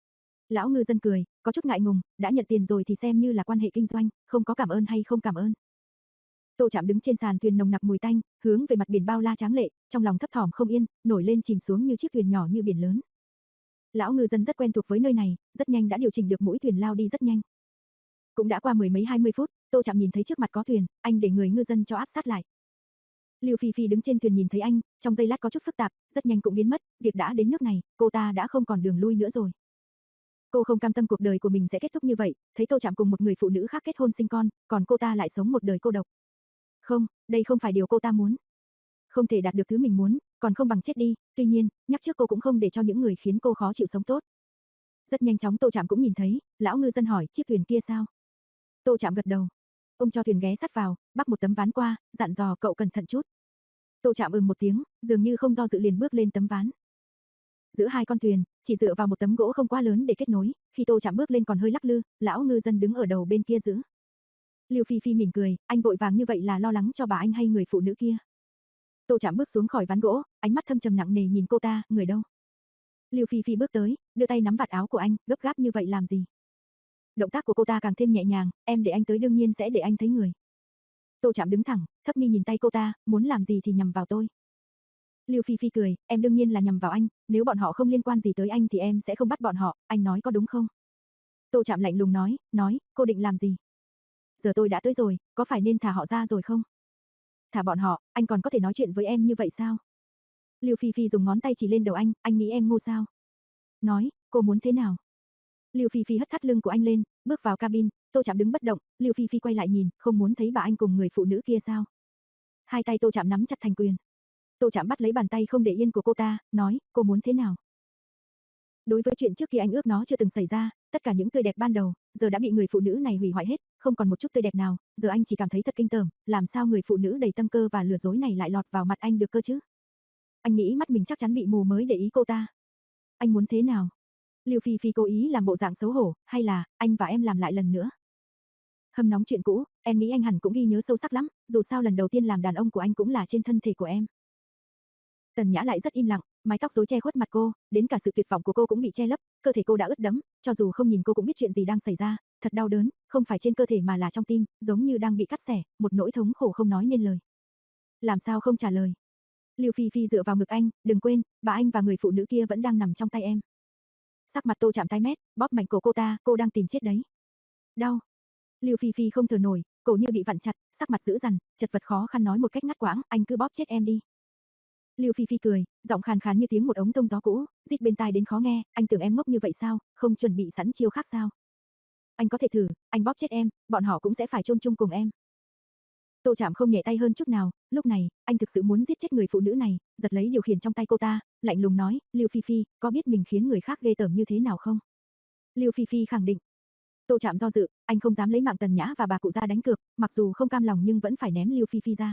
Lão ngư dân cười, có chút ngại ngùng, đã nhận tiền rồi thì xem như là quan hệ kinh doanh, không có cảm ơn hay không cảm ơn. Tô Trạm đứng trên sàn thuyền nồng nặc mùi tanh, hướng về mặt biển bao la tráng lệ, trong lòng thấp thỏm không yên, nổi lên chìm xuống như chiếc thuyền nhỏ như biển lớn. Lão ngư dân rất quen thuộc với nơi này, rất nhanh đã điều chỉnh được mũi thuyền lao đi rất nhanh. Cũng đã qua mười mấy hai mươi phút, Tô Trạm nhìn thấy trước mặt có thuyền, anh để người ngư dân cho áp sát lại. Lưu Phi Phi đứng trên thuyền nhìn thấy anh, trong giây lát có chút phức tạp, rất nhanh cũng biến mất, việc đã đến nước này, cô ta đã không còn đường lui nữa rồi. Cô không cam tâm cuộc đời của mình sẽ kết thúc như vậy, thấy Tô Trạm cùng một người phụ nữ khác kết hôn sinh con, còn cô ta lại sống một đời cô độc. Không, đây không phải điều cô ta muốn. Không thể đạt được thứ mình muốn, còn không bằng chết đi, tuy nhiên, nhắc trước cô cũng không để cho những người khiến cô khó chịu sống tốt. Rất nhanh chóng Tô Trạm cũng nhìn thấy, lão ngư dân hỏi, chiếc thuyền kia sao? Tô Trạm gật đầu. Ông cho thuyền ghé sát vào, bắc một tấm ván qua, dặn dò cậu cẩn thận chút. Tô Trạm ừm một tiếng, dường như không do dự liền bước lên tấm ván. Giữa hai con thuyền, chỉ dựa vào một tấm gỗ không quá lớn để kết nối, khi Tô Trạm bước lên còn hơi lắc lư, lão ngư dân đứng ở đầu bên kia giữ. Lưu Phi Phi mỉm cười, anh vội vàng như vậy là lo lắng cho bà anh hay người phụ nữ kia? Tô Trạm bước xuống khỏi ván gỗ, ánh mắt thâm trầm nặng nề nhìn cô ta, người đâu? Lưu Phi Phi bước tới, đưa tay nắm vạt áo của anh, gấp gáp như vậy làm gì? Động tác của cô ta càng thêm nhẹ nhàng, em để anh tới đương nhiên sẽ để anh thấy người. Tô Trạm đứng thẳng, thấp mi nhìn tay cô ta, muốn làm gì thì nhằm vào tôi. Lưu Phi Phi cười, em đương nhiên là nhằm vào anh, nếu bọn họ không liên quan gì tới anh thì em sẽ không bắt bọn họ, anh nói có đúng không? Tô Trạm lạnh lùng nói, nói, cô định làm gì? Giờ tôi đã tới rồi, có phải nên thả họ ra rồi không? Thả bọn họ, anh còn có thể nói chuyện với em như vậy sao? Lưu Phi Phi dùng ngón tay chỉ lên đầu anh, anh nghĩ em ngu sao? Nói, cô muốn thế nào? Lưu Phi Phi hất thắt lưng của anh lên, bước vào cabin, Tô Trạm đứng bất động, Lưu Phi Phi quay lại nhìn, không muốn thấy bà anh cùng người phụ nữ kia sao? Hai tay Tô Trạm nắm chặt thành quyền. Tô Trạm bắt lấy bàn tay không để yên của cô ta, nói, cô muốn thế nào? Đối với chuyện trước kia anh ước nó chưa từng xảy ra, tất cả những tươi đẹp ban đầu, giờ đã bị người phụ nữ này hủy hoại hết, không còn một chút tươi đẹp nào, giờ anh chỉ cảm thấy thật kinh tởm, làm sao người phụ nữ đầy tâm cơ và lừa dối này lại lọt vào mặt anh được cơ chứ? Anh nghĩ mắt mình chắc chắn bị mù mới để ý cô ta. Anh muốn thế nào? Lưu Phi Phi cố ý làm bộ dạng xấu hổ, hay là, anh và em làm lại lần nữa? Hâm nóng chuyện cũ, em nghĩ anh hẳn cũng ghi nhớ sâu sắc lắm, dù sao lần đầu tiên làm đàn ông của anh cũng là trên thân thể của em. Tần Nhã lại rất im lặng, mái tóc rối che khuất mặt cô, đến cả sự tuyệt vọng của cô cũng bị che lấp, cơ thể cô đã ướt đẫm, cho dù không nhìn cô cũng biết chuyện gì đang xảy ra, thật đau đớn, không phải trên cơ thể mà là trong tim, giống như đang bị cắt xẻ, một nỗi thống khổ không nói nên lời. Làm sao không trả lời? Lưu Phi Phi dựa vào ngực anh, đừng quên, bà anh và người phụ nữ kia vẫn đang nằm trong tay em. Sắc mặt Tô Trạm tái mét, bóp mạnh cổ cô ta, cô đang tìm chết đấy. Đau. Lưu Phi Phi không thở nổi, cổ như bị vặn chặt, sắc mặt dữ dằn, chật vật khó khăn nói một cách ngắt quãng, anh cứ bóp chết em đi. Lưu Phi Phi cười, giọng khàn khàn như tiếng một ống thông gió cũ, rít bên tai đến khó nghe, anh tưởng em ngốc như vậy sao, không chuẩn bị sẵn chiêu khác sao? Anh có thể thử, anh bóp chết em, bọn họ cũng sẽ phải chôn chung cùng em. Tô Trạm không nhẹ tay hơn chút nào, lúc này, anh thực sự muốn giết chết người phụ nữ này, giật lấy điều khiển trong tay cô ta, lạnh lùng nói, Lưu Phi Phi, có biết mình khiến người khác ghê tởm như thế nào không? Lưu Phi Phi khẳng định. Tô Trạm do dự, anh không dám lấy mạng Tần Nhã và bà cụ ra đánh cược, mặc dù không cam lòng nhưng vẫn phải ném Lưu Phi Phi ra.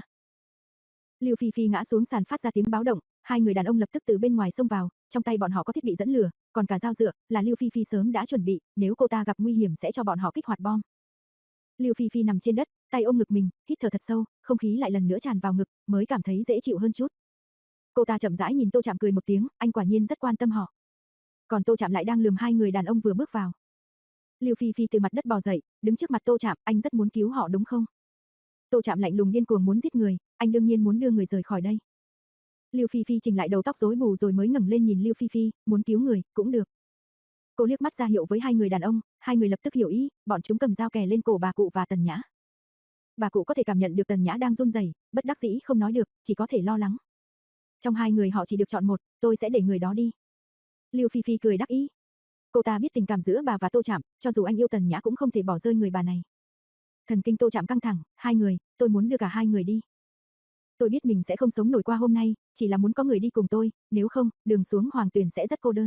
Lưu Phi Phi ngã xuống sàn phát ra tiếng báo động, hai người đàn ông lập tức từ bên ngoài xông vào, trong tay bọn họ có thiết bị dẫn lửa, còn cả dao dựa, là Lưu Phi Phi sớm đã chuẩn bị, nếu cô ta gặp nguy hiểm sẽ cho bọn họ kích hoạt bom. Lưu Phi Phi nằm trên đất, tay ôm ngực mình, hít thở thật sâu, không khí lại lần nữa tràn vào ngực, mới cảm thấy dễ chịu hơn chút. Cô ta chậm rãi nhìn Tô Trạm cười một tiếng, anh quả nhiên rất quan tâm họ. Còn Tô Trạm lại đang lườm hai người đàn ông vừa bước vào. Lưu Phi Phi từ mặt đất bò dậy, đứng trước mặt Tô Trạm, anh rất muốn cứu họ đúng không? Tô Trạm lạnh lùng điên cuồng muốn giết người, anh đương nhiên muốn đưa người rời khỏi đây. Lưu Phi Phi chỉnh lại đầu tóc rối bù rồi mới ngẩng lên nhìn Lưu Phi Phi, muốn cứu người, cũng được. Cô liếc mắt ra hiệu với hai người đàn ông, hai người lập tức hiểu ý, bọn chúng cầm dao kè lên cổ bà cụ và Tần Nhã. Bà cụ có thể cảm nhận được Tần Nhã đang run rẩy, bất đắc dĩ không nói được, chỉ có thể lo lắng. Trong hai người họ chỉ được chọn một, tôi sẽ để người đó đi. Lưu Phi Phi cười đắc ý. Cô ta biết tình cảm giữa bà và Tô Trạm, cho dù anh yêu Tần Nhã cũng không thể bỏ rơi người bà này. Thần kinh Tô Trạm căng thẳng, hai người, tôi muốn đưa cả hai người đi. Tôi biết mình sẽ không sống nổi qua hôm nay, chỉ là muốn có người đi cùng tôi, nếu không, đường xuống Hoàng Tuyền sẽ rất cô đơn.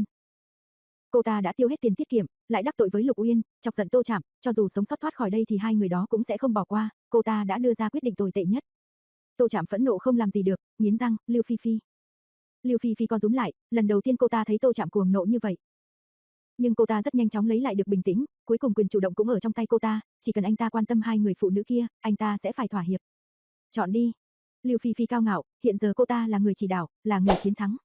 Cô ta đã tiêu hết tiền tiết kiệm, lại đắc tội với Lục Uyên, chọc giận Tô Trạm, cho dù sống sót thoát khỏi đây thì hai người đó cũng sẽ không bỏ qua, cô ta đã đưa ra quyết định tồi tệ nhất. Tô Trạm phẫn nộ không làm gì được, nghiến răng, Lưu Phi Phi. Lưu Phi Phi co rúm lại, lần đầu tiên cô ta thấy Tô Trạm cuồng nộ như vậy. Nhưng cô ta rất nhanh chóng lấy lại được bình tĩnh, cuối cùng quyền chủ động cũng ở trong tay cô ta, chỉ cần anh ta quan tâm hai người phụ nữ kia, anh ta sẽ phải thỏa hiệp. Chọn đi. Lưu Phi Phi cao ngạo, hiện giờ cô ta là người chỉ đạo, là người chiến thắng.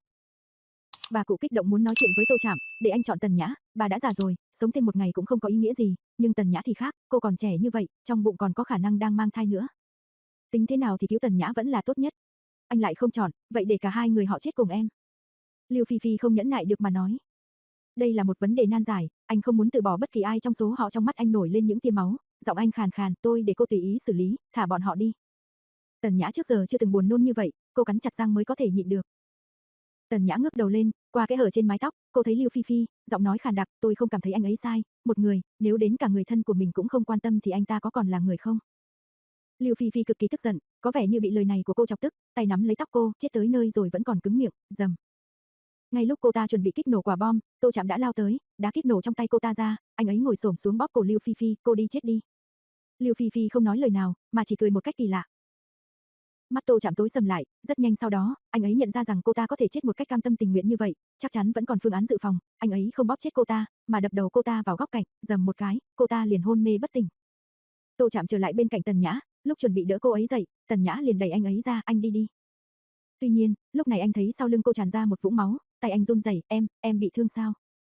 Bà cụ kích động muốn nói chuyện với Tô Trạm, để anh chọn Tần Nhã, bà đã già rồi, sống thêm một ngày cũng không có ý nghĩa gì, nhưng Tần Nhã thì khác, cô còn trẻ như vậy, trong bụng còn có khả năng đang mang thai nữa. Tính thế nào thì cứu Tần Nhã vẫn là tốt nhất. Anh lại không chọn, vậy để cả hai người họ chết cùng em. Lưu Phi Phi không nhẫn nại được mà nói. Đây là một vấn đề nan giải, anh không muốn từ bỏ bất kỳ ai trong số họ. Trong mắt anh nổi lên những tia máu, giọng anh khàn khàn, tôi để cô tùy ý xử lý, thả bọn họ đi. Tần Nhã trước giờ chưa từng buồn nôn như vậy, cô cắn chặt răng mới có thể nhịn được. Tần Nhã ngước đầu lên, qua kẽ hở trên mái tóc, cô thấy Lưu Phi Phi, giọng nói khàn đặc, tôi không cảm thấy anh ấy sai, một người, nếu đến cả người thân của mình cũng không quan tâm thì anh ta có còn là người không? Lưu Phi Phi cực kỳ tức giận, có vẻ như bị lời này của cô chọc tức, tay nắm lấy tóc cô, chết tới nơi rồi vẫn còn cứng miệng, rầm. Ngay lúc cô ta chuẩn bị kích nổ quả bom, Tô Trạm đã lao tới, đá kíp nổ trong tay cô ta ra, anh ấy ngồi xổm xuống bóp cổ Lưu Phi Phi, cô đi chết đi. Lưu Phi Phi không nói lời nào, mà chỉ cười một cách kỳ lạ. Mắt Tô Trạm tối sầm lại, rất nhanh sau đó, anh ấy nhận ra rằng cô ta có thể chết một cách cam tâm tình nguyện như vậy, chắc chắn vẫn còn phương án dự phòng, anh ấy không bóp chết cô ta, mà đập đầu cô ta vào góc cạnh, rầm một cái, cô ta liền hôn mê bất tỉnh. Tô Trạm trở lại bên cạnh Tần Nhã, lúc chuẩn bị đỡ cô ấy dậy, Tần Nhã liền đẩy anh ấy ra, anh đi đi. Tuy nhiên, lúc này anh thấy sau lưng cô tràn ra một vũng máu, tay anh run rẩy, em, em bị thương sao?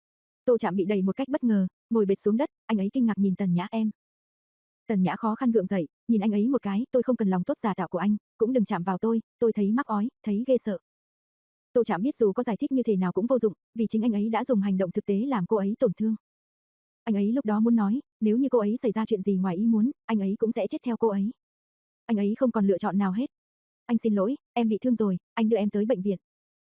Tô Trạm bị đẩy một cách bất ngờ, ngồi bệt xuống đất, anh ấy kinh ngạc nhìn Tần Nhã em. Tần Nhã khó khăn gượng dậy, nhìn anh ấy một cái, tôi không cần lòng tốt giả tạo của anh, cũng đừng chạm vào tôi, tôi thấy mắc ói, thấy ghê sợ. Tô Trạm biết dù có giải thích như thế nào cũng vô dụng, vì chính anh ấy đã dùng hành động thực tế làm cô ấy tổn thương. Anh ấy lúc đó muốn nói, nếu như cô ấy xảy ra chuyện gì ngoài ý muốn, anh ấy cũng sẽ chết theo cô ấy. Anh ấy không còn lựa chọn nào hết. Anh xin lỗi, em bị thương rồi, anh đưa em tới bệnh viện.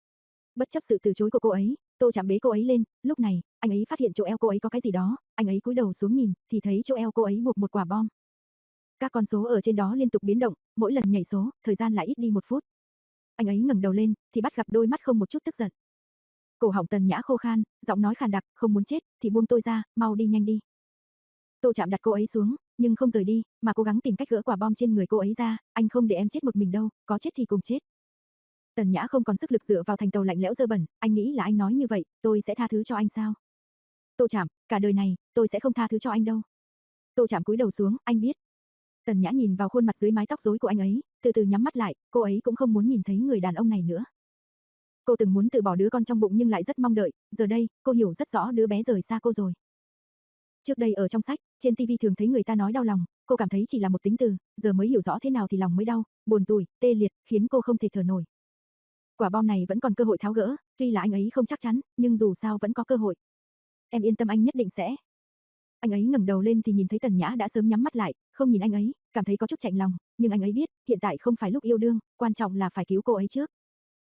Bất chấp sự từ chối của cô ấy, Tô Trạm bế cô ấy lên, lúc này, anh ấy phát hiện chỗ eo cô ấy có cái gì đó, anh ấy cúi đầu xuống nhìn, thì thấy chỗ eo cô ấy buộc một quả bom. Các con số ở trên đó liên tục biến động, mỗi lần nhảy số, thời gian lại ít đi một phút. Anh ấy ngẩng đầu lên, thì bắt gặp đôi mắt không một chút tức giận. Cổ họng Tần Nhã khô khan, giọng nói khàn đặc, không muốn chết, thì buông tôi ra, mau đi nhanh đi. Tô Trạm đặt cô ấy xuống, nhưng không rời đi, mà cố gắng tìm cách gỡ quả bom trên người cô ấy ra, anh không để em chết một mình đâu, có chết thì cùng chết. Tần Nhã không còn sức lực dựa vào thành tàu lạnh lẽo dơ bẩn, anh nghĩ là anh nói như vậy, tôi sẽ tha thứ cho anh sao? Tô Trạm, cả đời này, tôi sẽ không tha thứ cho anh đâu. Tô Trạm cúi đầu xuống, anh biết. Tần Nhã nhìn vào khuôn mặt dưới mái tóc rối của anh ấy, từ từ nhắm mắt lại, cô ấy cũng không muốn nhìn thấy người đàn ông này nữa. Cô từng muốn từ bỏ đứa con trong bụng nhưng lại rất mong đợi, giờ đây, cô hiểu rất rõ đứa bé rời xa cô rồi. Trước đây ở trong sách, trên ti vi thường thấy người ta nói đau lòng, cô cảm thấy chỉ là một tính từ, giờ mới hiểu rõ thế nào thì lòng mới đau, buồn tủi, tê liệt, khiến cô không thể thở nổi. Quả bom này vẫn còn cơ hội tháo gỡ, tuy là anh ấy không chắc chắn, nhưng dù sao vẫn có cơ hội. Em yên tâm anh nhất định sẽ. Anh ấy ngẩng đầu lên thì nhìn thấy Tần Nhã đã sớm nhắm mắt lại, không nhìn anh ấy, cảm thấy có chút chạnh lòng, nhưng anh ấy biết, hiện tại không phải lúc yêu đương, quan trọng là phải cứu cô ấy trước.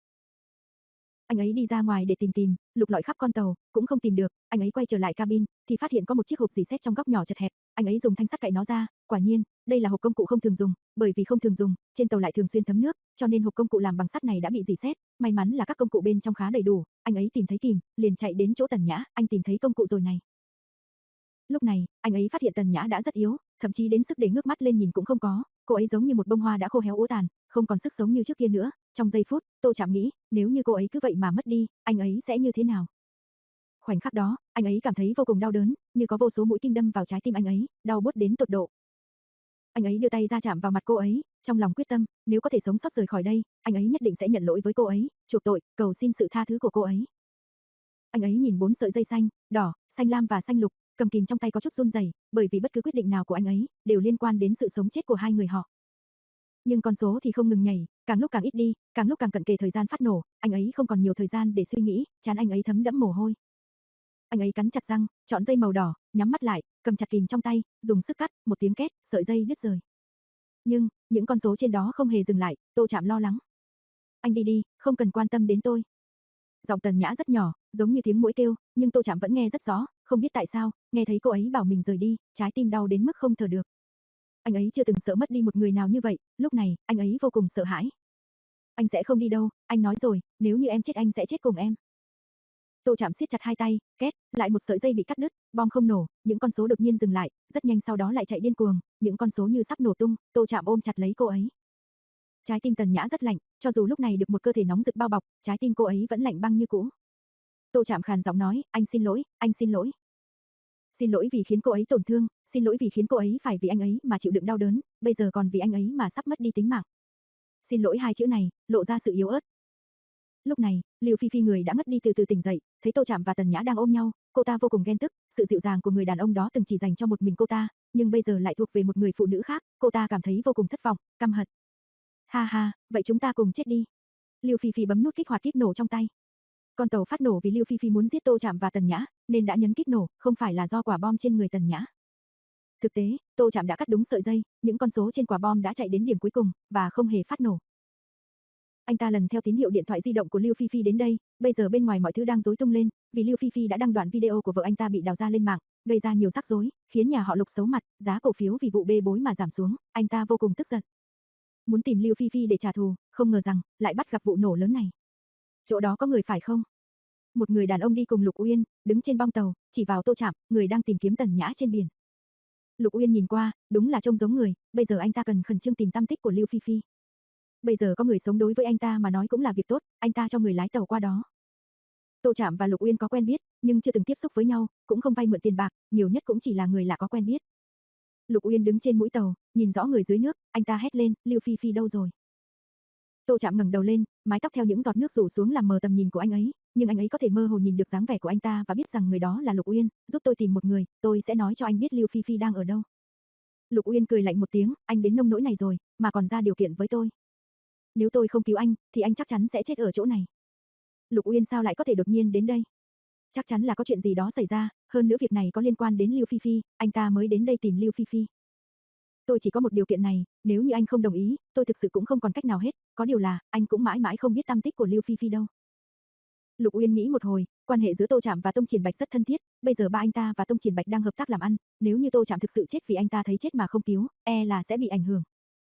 Anh ấy đi ra ngoài để tìm tìm, lục lọi khắp con tàu, cũng không tìm được, anh ấy quay trở lại cabin, thì phát hiện có một chiếc hộp rỉ sét trong góc nhỏ chật hẹp, anh ấy dùng thanh sắt cạy nó ra, quả nhiên, đây là hộp công cụ không thường dùng, bởi vì không thường dùng, trên tàu lại thường xuyên thấm nước, cho nên hộp công cụ làm bằng sắt này đã bị rỉ sét, may mắn là các công cụ bên trong khá đầy đủ, anh ấy tìm thấy kìm, liền chạy đến chỗ Tần Nhã, anh tìm thấy công cụ rồi này. Lúc này, anh ấy phát hiện Tần Nhã đã rất yếu, thậm chí đến sức để ngước mắt lên nhìn cũng không có, cô ấy giống như một bông hoa đã khô héo úa tàn, không còn sức sống như trước kia nữa. Trong giây phút, Tô Trạm nghĩ, nếu như cô ấy cứ vậy mà mất đi, anh ấy sẽ như thế nào? Khoảnh khắc đó, anh ấy cảm thấy vô cùng đau đớn, như có vô số mũi kim đâm vào trái tim anh ấy, đau buốt đến tột độ. Anh ấy đưa tay ra chạm vào mặt cô ấy, trong lòng quyết tâm, nếu có thể sống sót rời khỏi đây, anh ấy nhất định sẽ nhận lỗi với cô ấy, chuộc tội, cầu xin sự tha thứ của cô ấy. Anh ấy nhìn bốn sợi dây xanh, đỏ, xanh lam và xanh lục, cầm kìm trong tay có chút run rẩy, bởi vì bất cứ quyết định nào của anh ấy đều liên quan đến sự sống chết của hai người họ. Nhưng con số thì không ngừng nhảy, càng lúc càng ít đi, càng lúc càng cận kề thời gian phát nổ, anh ấy không còn nhiều thời gian để suy nghĩ, trán anh ấy thấm đẫm mồ hôi. Anh ấy cắn chặt răng, chọn dây màu đỏ, nhắm mắt lại, cầm chặt kìm trong tay, dùng sức cắt, một tiếng két, sợi dây đứt rời. Nhưng, những con số trên đó không hề dừng lại, Tô Trạm lo lắng. Anh đi đi, không cần quan tâm đến tôi. Giọng Tần Nhã rất nhỏ, giống như tiếng muỗi kêu, nhưng Tô Trạm vẫn nghe rất rõ, không biết tại sao, nghe thấy cô ấy bảo mình rời đi, trái tim đau đến mức không thở được. Anh ấy chưa từng sợ mất đi một người nào như vậy, lúc này, anh ấy vô cùng sợ hãi. Anh sẽ không đi đâu, anh nói rồi, nếu như em chết anh sẽ chết cùng em. Tô Trạm siết chặt hai tay, két, lại một sợi dây bị cắt đứt, bom không nổ, những con số đột nhiên dừng lại, rất nhanh sau đó lại chạy điên cuồng, những con số như sắp nổ tung, Tô Trạm ôm chặt lấy cô ấy. Trái tim Tần Nhã rất lạnh, cho dù lúc này được một cơ thể nóng rực bao bọc, trái tim cô ấy vẫn lạnh băng như cũ. Tô Trạm khàn giọng nói, anh xin lỗi, anh xin lỗi. Xin lỗi vì khiến cô ấy tổn thương, xin lỗi vì khiến cô ấy phải vì anh ấy mà chịu đựng đau đớn, bây giờ còn vì anh ấy mà sắp mất đi tính mạng. Xin lỗi hai chữ này, lộ ra sự yếu ớt. Lúc này, Lưu Phi Phi người đã ngất đi từ từ tỉnh dậy, thấy Tô Trạm và Tần Nhã đang ôm nhau, cô ta vô cùng ghen tức, sự dịu dàng của người đàn ông đó từng chỉ dành cho một mình cô ta, nhưng bây giờ lại thuộc về một người phụ nữ khác, cô ta cảm thấy vô cùng thất vọng, căm hận. Ha ha, vậy chúng ta cùng chết đi. Lưu Phi Phi bấm nút kích hoạt kíp nổ trong tay. Con tàu phát nổ vì Lưu Phi Phi muốn giết Tô Trạm và Tần Nhã, nên đã nhấn kíp nổ, không phải là do quả bom trên người Tần Nhã. Thực tế, Tô Trạm đã cắt đúng sợi dây, những con số trên quả bom đã chạy đến điểm cuối cùng và không hề phát nổ. Anh ta lần theo tín hiệu điện thoại di động của Lưu Phi Phi đến đây, bây giờ bên ngoài mọi thứ đang rối tung lên, vì Lưu Phi Phi đã đăng đoạn video của vợ anh ta bị đào ra lên mạng, gây ra nhiều rắc rối, khiến nhà họ Lục xấu mặt, giá cổ phiếu vì vụ bê bối mà giảm xuống, anh ta vô cùng tức giận. Muốn tìm Lưu Phi Phi để trả thù, không ngờ rằng lại bắt gặp vụ nổ lớn này. Chỗ đó có người phải không? Một người đàn ông đi cùng Lục Uyên, đứng trên bong tàu, chỉ vào Tô Trạm, người đang tìm kiếm Tần Nhã trên biển. Lục Uyên nhìn qua, đúng là trông giống người, bây giờ anh ta cần khẩn trương tìm tăm tích của Lưu Phi Phi. Bây giờ có người sống đối với anh ta mà nói cũng là việc tốt, anh ta cho người lái tàu qua đó. Tô Trạm và Lục Uyên có quen biết, nhưng chưa từng tiếp xúc với nhau, cũng không vay mượn tiền bạc, nhiều nhất cũng chỉ là người lạ có quen biết. Lục Uyên đứng trên mũi tàu, nhìn rõ người dưới nước, anh ta hét lên, Lưu Phi Phi đâu rồi? Tô Trạm ngẩng đầu lên, mái tóc theo những giọt nước rủ xuống làm mờ tầm nhìn của anh ấy, nhưng anh ấy có thể mơ hồ nhìn được dáng vẻ của anh ta và biết rằng người đó là Lục Uyên, giúp tôi tìm một người, tôi sẽ nói cho anh biết Lưu Phi Phi đang ở đâu. Lục Uyên cười lạnh một tiếng, anh đến nông nỗi này rồi, mà còn ra điều kiện với tôi. Nếu tôi không cứu anh, thì anh chắc chắn sẽ chết ở chỗ này. Lục Uyên sao lại có thể đột nhiên đến đây? Chắc chắn là có chuyện gì đó xảy ra, hơn nữa việc này có liên quan đến Lưu Phi Phi, anh ta mới đến đây tìm Lưu Phi Phi. Tôi chỉ có một điều kiện này, nếu như anh không đồng ý, tôi thực sự cũng không còn cách nào hết, có điều là, anh cũng mãi mãi không biết tăm tích của Lưu Phi Phi đâu. Lục Uyên nghĩ một hồi, quan hệ giữa Tô Trạm và Tông Triển Bạch rất thân thiết, bây giờ ba anh ta và Tông Triển Bạch đang hợp tác làm ăn, nếu như Tô Trạm thực sự chết vì anh ta thấy chết mà không cứu, e là sẽ bị ảnh hưởng.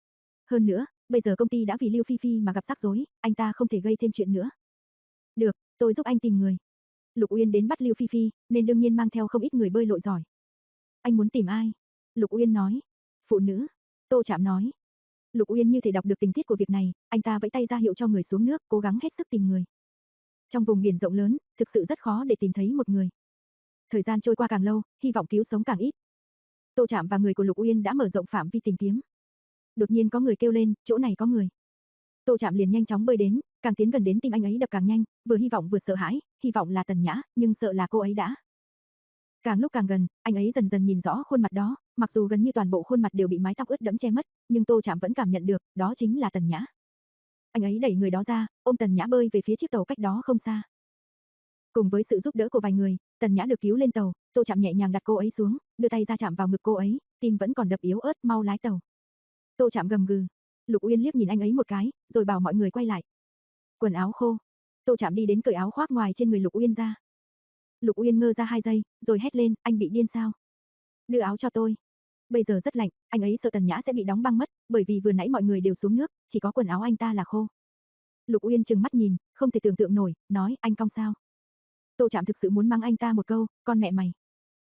Hơn nữa, bây giờ công ty đã vì Lưu Phi Phi mà gặp rắc rối, anh ta không thể gây thêm chuyện nữa. Được, tôi giúp anh tìm người. Lục Uyên đến bắt Lưu Phi Phi, nên đương nhiên mang theo không ít người bơi lội giỏi. Anh muốn tìm ai? Lục Uyên nói. Phụ nữ. Tô Trạm nói. Lục Uyên như thể đọc được tình tiết của việc này, anh ta vẫy tay ra hiệu cho người xuống nước, cố gắng hết sức tìm người. Trong vùng biển rộng lớn, thực sự rất khó để tìm thấy một người. Thời gian trôi qua càng lâu, hy vọng cứu sống càng ít. Tô Trạm và người của Lục Uyên đã mở rộng phạm vi tìm kiếm. Đột nhiên có người kêu lên, chỗ này có người. Tô Trạm liền nhanh chóng bơi đến, càng tiến gần đến tim anh ấy đập càng nhanh, vừa hy vọng vừa sợ hãi, hy vọng là Tần Nhã, nhưng sợ là cô ấy đã. Càng lúc càng gần, anh ấy dần dần nhìn rõ khuôn mặt đó, mặc dù gần như toàn bộ khuôn mặt đều bị mái tóc ướt đẫm che mất, nhưng Tô Trạm vẫn cảm nhận được, đó chính là Tần Nhã. Anh ấy đẩy người đó ra, ôm Tần Nhã bơi về phía chiếc tàu cách đó không xa. Cùng với sự giúp đỡ của vài người, Tần Nhã được cứu lên tàu, Tô Trạm nhẹ nhàng đặt cô ấy xuống, đưa tay ra chạm vào ngực cô ấy, tim vẫn còn đập yếu ớt, mau lái tàu. Tô Trạm gầm gừ. Lục Uyên liếc nhìn anh ấy một cái, rồi bảo mọi người quay lại. Quần áo khô. Tô Trạm đi đến cởi áo khoác ngoài trên người Lục Uyên ra. Lục Uyên ngơ ra hai giây, rồi hét lên, anh bị điên sao? Đưa áo cho tôi. Bây giờ rất lạnh, anh ấy sợ Tần Nhã sẽ bị đóng băng mất, bởi vì vừa nãy mọi người đều xuống nước, chỉ có quần áo anh ta là khô. Lục Uyên trừng mắt nhìn, không thể tưởng tượng nổi, nói, anh cong sao? Tô Trạm thực sự muốn mắng anh ta một câu, con mẹ mày.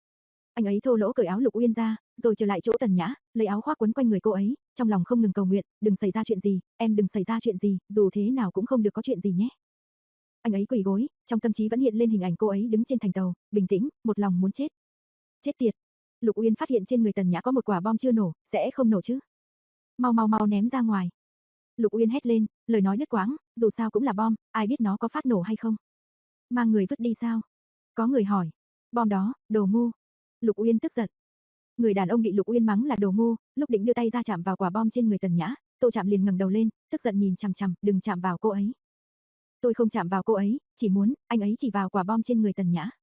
Anh ấy thô lỗ cởi áo Lục Uyên ra, rồi trở lại chỗ Tần Nhã, lấy áo khoác quấn quanh người cô ấy, trong lòng không ngừng cầu nguyện, đừng xảy ra chuyện gì, em đừng xảy ra chuyện gì, dù thế nào cũng không được có chuyện gì nhé. Anh ấy quỳ gối, trong tâm trí vẫn hiện lên hình ảnh cô ấy đứng trên thành tàu, bình tĩnh, một lòng muốn chết. Chết tiệt. Lục Uyên phát hiện trên người Tần Nhã có một quả bom chưa nổ, sẽ không nổ chứ? Mau mau mau ném ra ngoài. Lục Uyên hét lên, lời nói đứt quãng, dù sao cũng là bom, ai biết nó có phát nổ hay không? Mang người vứt đi sao? Có người hỏi. Bom đó, đồ ngu. Lục Uyên tức giận. Người đàn ông bị Lục Uyên mắng là đồ ngu, lúc định đưa tay ra chạm vào quả bom trên người Tần Nhã, Tô Trạm liền ngẩng đầu lên, tức giận nhìn chằm chằm, đừng chạm vào cô ấy. Tôi không chạm vào cô ấy, chỉ muốn, anh ấy chỉ vào quả bom trên người Tần Nhã.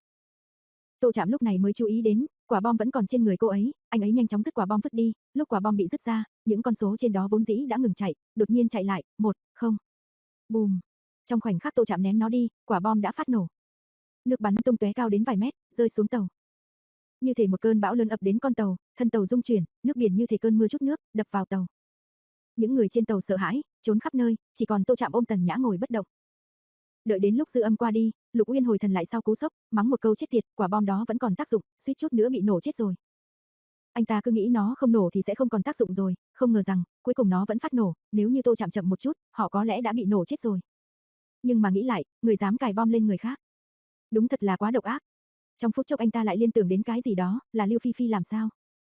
Tô Trạm lúc này mới chú ý đến, quả bom vẫn còn trên người cô ấy, anh ấy nhanh chóng dứt quả bom vứt đi, lúc quả bom bị dứt ra, những con số trên đó vốn dĩ đã ngừng chạy, đột nhiên chạy lại, một, không. Bùm. Trong khoảnh khắc Tô Trạm ném nó đi, quả bom đã phát nổ. Nước bắn tung tóe cao đến vài mét, rơi xuống tàu. Như thể một cơn bão lớn ập đến con tàu, thân tàu rung chuyển, nước biển như thể cơn mưa trút nước, đập vào tàu. Những người trên tàu sợ hãi, trốn khắp nơi, chỉ còn Tô Trạm ôm Tần Nhã ngồi bất động. Đợi đến lúc dư âm qua đi, Lục Uyên hồi thần lại sau cú sốc, mắng một câu chết tiệt, quả bom đó vẫn còn tác dụng, suýt chút nữa bị nổ chết rồi. Anh ta cứ nghĩ nó không nổ thì sẽ không còn tác dụng rồi, không ngờ rằng, cuối cùng nó vẫn phát nổ, nếu như Tô Trạm chậm một chút, họ có lẽ đã bị nổ chết rồi. Nhưng mà nghĩ lại, người dám cài bom lên người khác. Đúng thật là quá độc ác. Trong phút chốc anh ta lại liên tưởng đến cái gì đó, là Lưu Phi Phi làm sao?